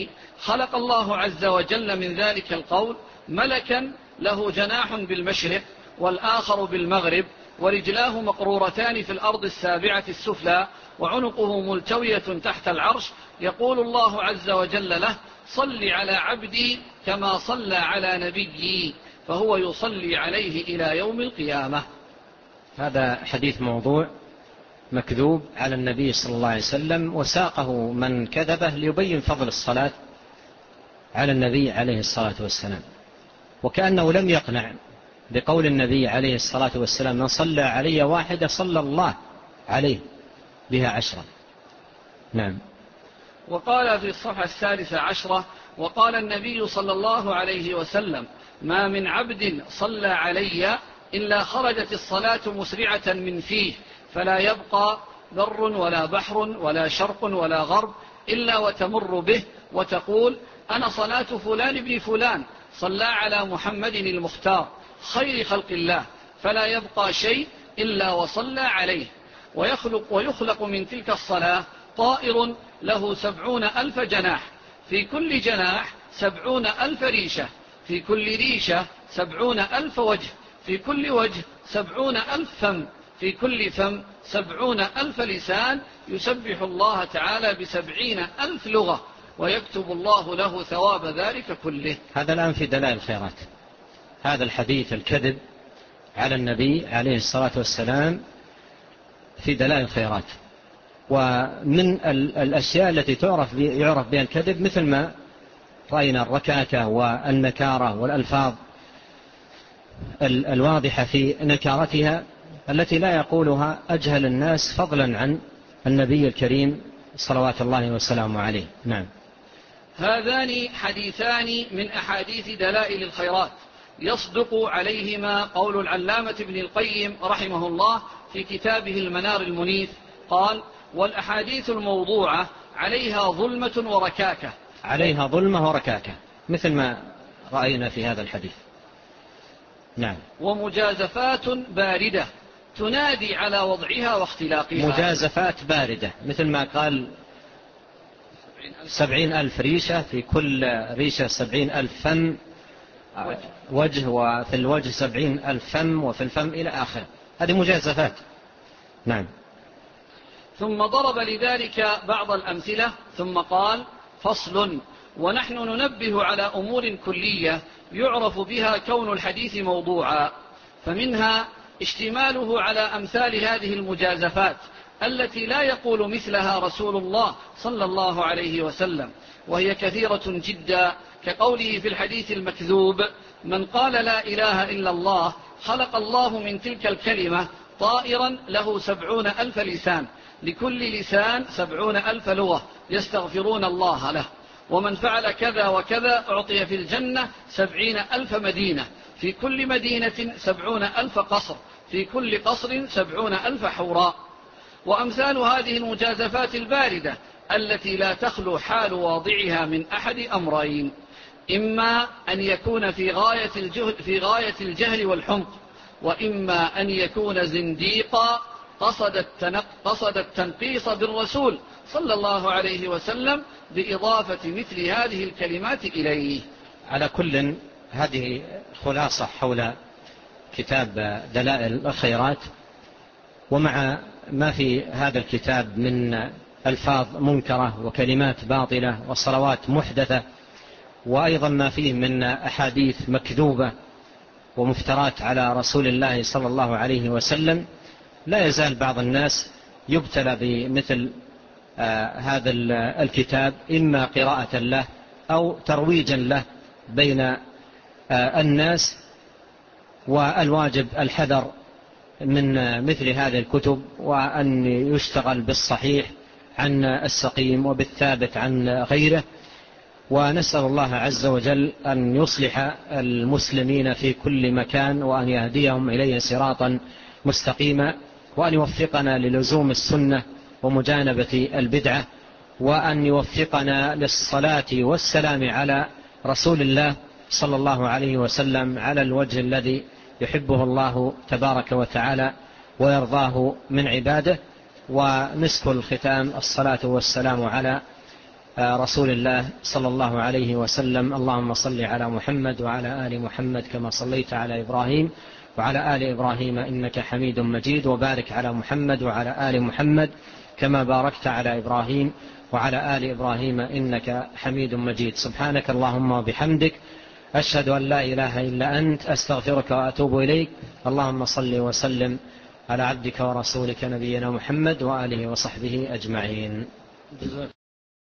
خلق الله عز وجل من ذلك القول ملكا له جناح بالمشرق والآخر بالمغرب، ورجلاه مقرورتان في الأرض السابعة السفلى، وعنقه ملتوية تحت العرش، يقول الله عز وجل له: صل على عبدي كما صلى على نبيي، فهو يصلي عليه إلى يوم القيامة. هذا حديث موضوع مكذوب على النبي صلى الله عليه وسلم، وساقه من كذبه ليبين فضل الصلاة على النبي عليه الصلاة والسلام، وكأنه لم يقنع بقول النبي عليه الصلاة والسلام: من صلى علي واحدة صلى الله عليه بها عشرة. نعم. وقال في الصفحة الثالثة عشرة: وقال النبي صلى الله عليه وسلم: ما من عبد صلى علي إلا خرجت الصلاة مسرعة من فيه، فلا يبقى بر ولا بحر ولا شرق ولا غرب إلا وتمر به وتقول: أنا صلاة فلان ابن فلان صلى على محمد المختار خير خلق الله، فلا يبقى شيء إلا وصلى عليه. ويخلق, ويخلق من تلك الصلاة طائر له سبعون ألف جناح، في كل جناح سبعون ألف ريشة، في كل ريشة سبعون ألف وجه، في كل وجه سبعون ألف فم، في كل فم سبعون ألف لسان، يسبح الله تعالى بسبعين ألف لغة، ويكتب الله له ثواب ذلك كله. هذا الآن في دلائل الخيرات، هذا الحديث الكذب على النبي عليه الصلاة والسلام في دلائل الخيرات. ومن الأشياء التي تعرف يعرف بها الكذب مثل ما رأينا الركاكة والنكارة والألفاظ الواضحة في نكارتها التي لا يقولها أجهل الناس فضلا عن النبي الكريم صلوات الله وسلامه عليه. نعم. هذان حديثان من أحاديث دلائل الخيرات يصدق عليهما قول العلامة ابن القيم رحمه الله في كتابه المنار المنيف، قال: والأحاديث الموضوعة عليها ظلمة وركاكة. عليها ظلمة وركاكة مثل ما رأينا في هذا الحديث. نعم. ومجازفات باردة تنادي على وضعها واختلاقها. مجازفات باردة مثل ما قال: سبعين ألف ريشة، في كل ريشة سبعين ألف فم وجه، وفي الوجه سبعين ألف فم، وفي الفم إلى آخر. هذه مجازفات. نعم. ثم ضرب لذلك بعض الأمثلة ثم قال: فصل: ونحن ننبه على أمور كلية يعرف بها كون الحديث موضوعا، فمنها اشتماله على أمثال هذه المجازفات التي لا يقول مثلها رسول الله صلى الله عليه وسلم، وهي كثيرة جدا، كقوله في الحديث المكذوب: من قال لا إله إلا الله خلق الله من تلك الكلمة طائرا له سبعون ألف لسان، لكل لسان سبعون ألف لغة يستغفرون الله له، ومن فعل كذا وكذا أعطي في الجنة سبعين ألف مدينة، في كل مدينة سبعون ألف قصر، في كل قصر سبعون ألف حوراء. وأمثال هذه المجازفات الباردة التي لا تخلو حال واضعها من أحد أمرين: إما أن يكون في غاية الجهل, في غاية الجهل والحمق، وإما أن يكون زنديقا قصد, قصد التنقيص بالرسول صلى الله عليه وسلم بإضافة مثل هذه الكلمات إليه. على كل هذه خلاصة حول كتاب دلائل الخيرات، ومع ما في هذا الكتاب من ألفاظ منكرة وكلمات باطلة وصلوات محدثة، وأيضا ما فيه من أحاديث مكذوبة ومفترات على رسول الله صلى الله عليه وسلم، لا يزال بعض الناس يبتلى بمثل آه هذا الكتاب، إما قراءة له أو ترويجا له بين آه الناس، والواجب الحذر من مثل هذه الكتب، وأن يشتغل بالصحيح عن السقيم وبالثابت عن غيره. ونسأل الله عز وجل أن يصلح المسلمين في كل مكان، وأن يهديهم إليه صراطا مستقيما، وأن يوفقنا للزوم السنة ومجانبة البدعة، وأن يوفقنا للصلاة والسلام على رسول الله صلى الله عليه وسلم على الوجه الذي يحبه الله تبارك وتعالى ويرضاه من عباده. ومسك الختام الصلاة والسلام على رسول الله صلى الله عليه وسلم: اللهم صل على محمد وعلى آل محمد كما صليت على إبراهيم وعلى آل إبراهيم إنك حميد مجيد، وبارك على محمد وعلى آل محمد كما باركت على إبراهيم وعلى آل إبراهيم إنك حميد مجيد. سبحانك اللهم وبحمدك، أشهد أن لا إله إلا أنت، أستغفرك وأتوب إليك. اللهم صل وسلم على عبدك ورسولك نبينا محمد وآله وصحبه أجمعين. جزاك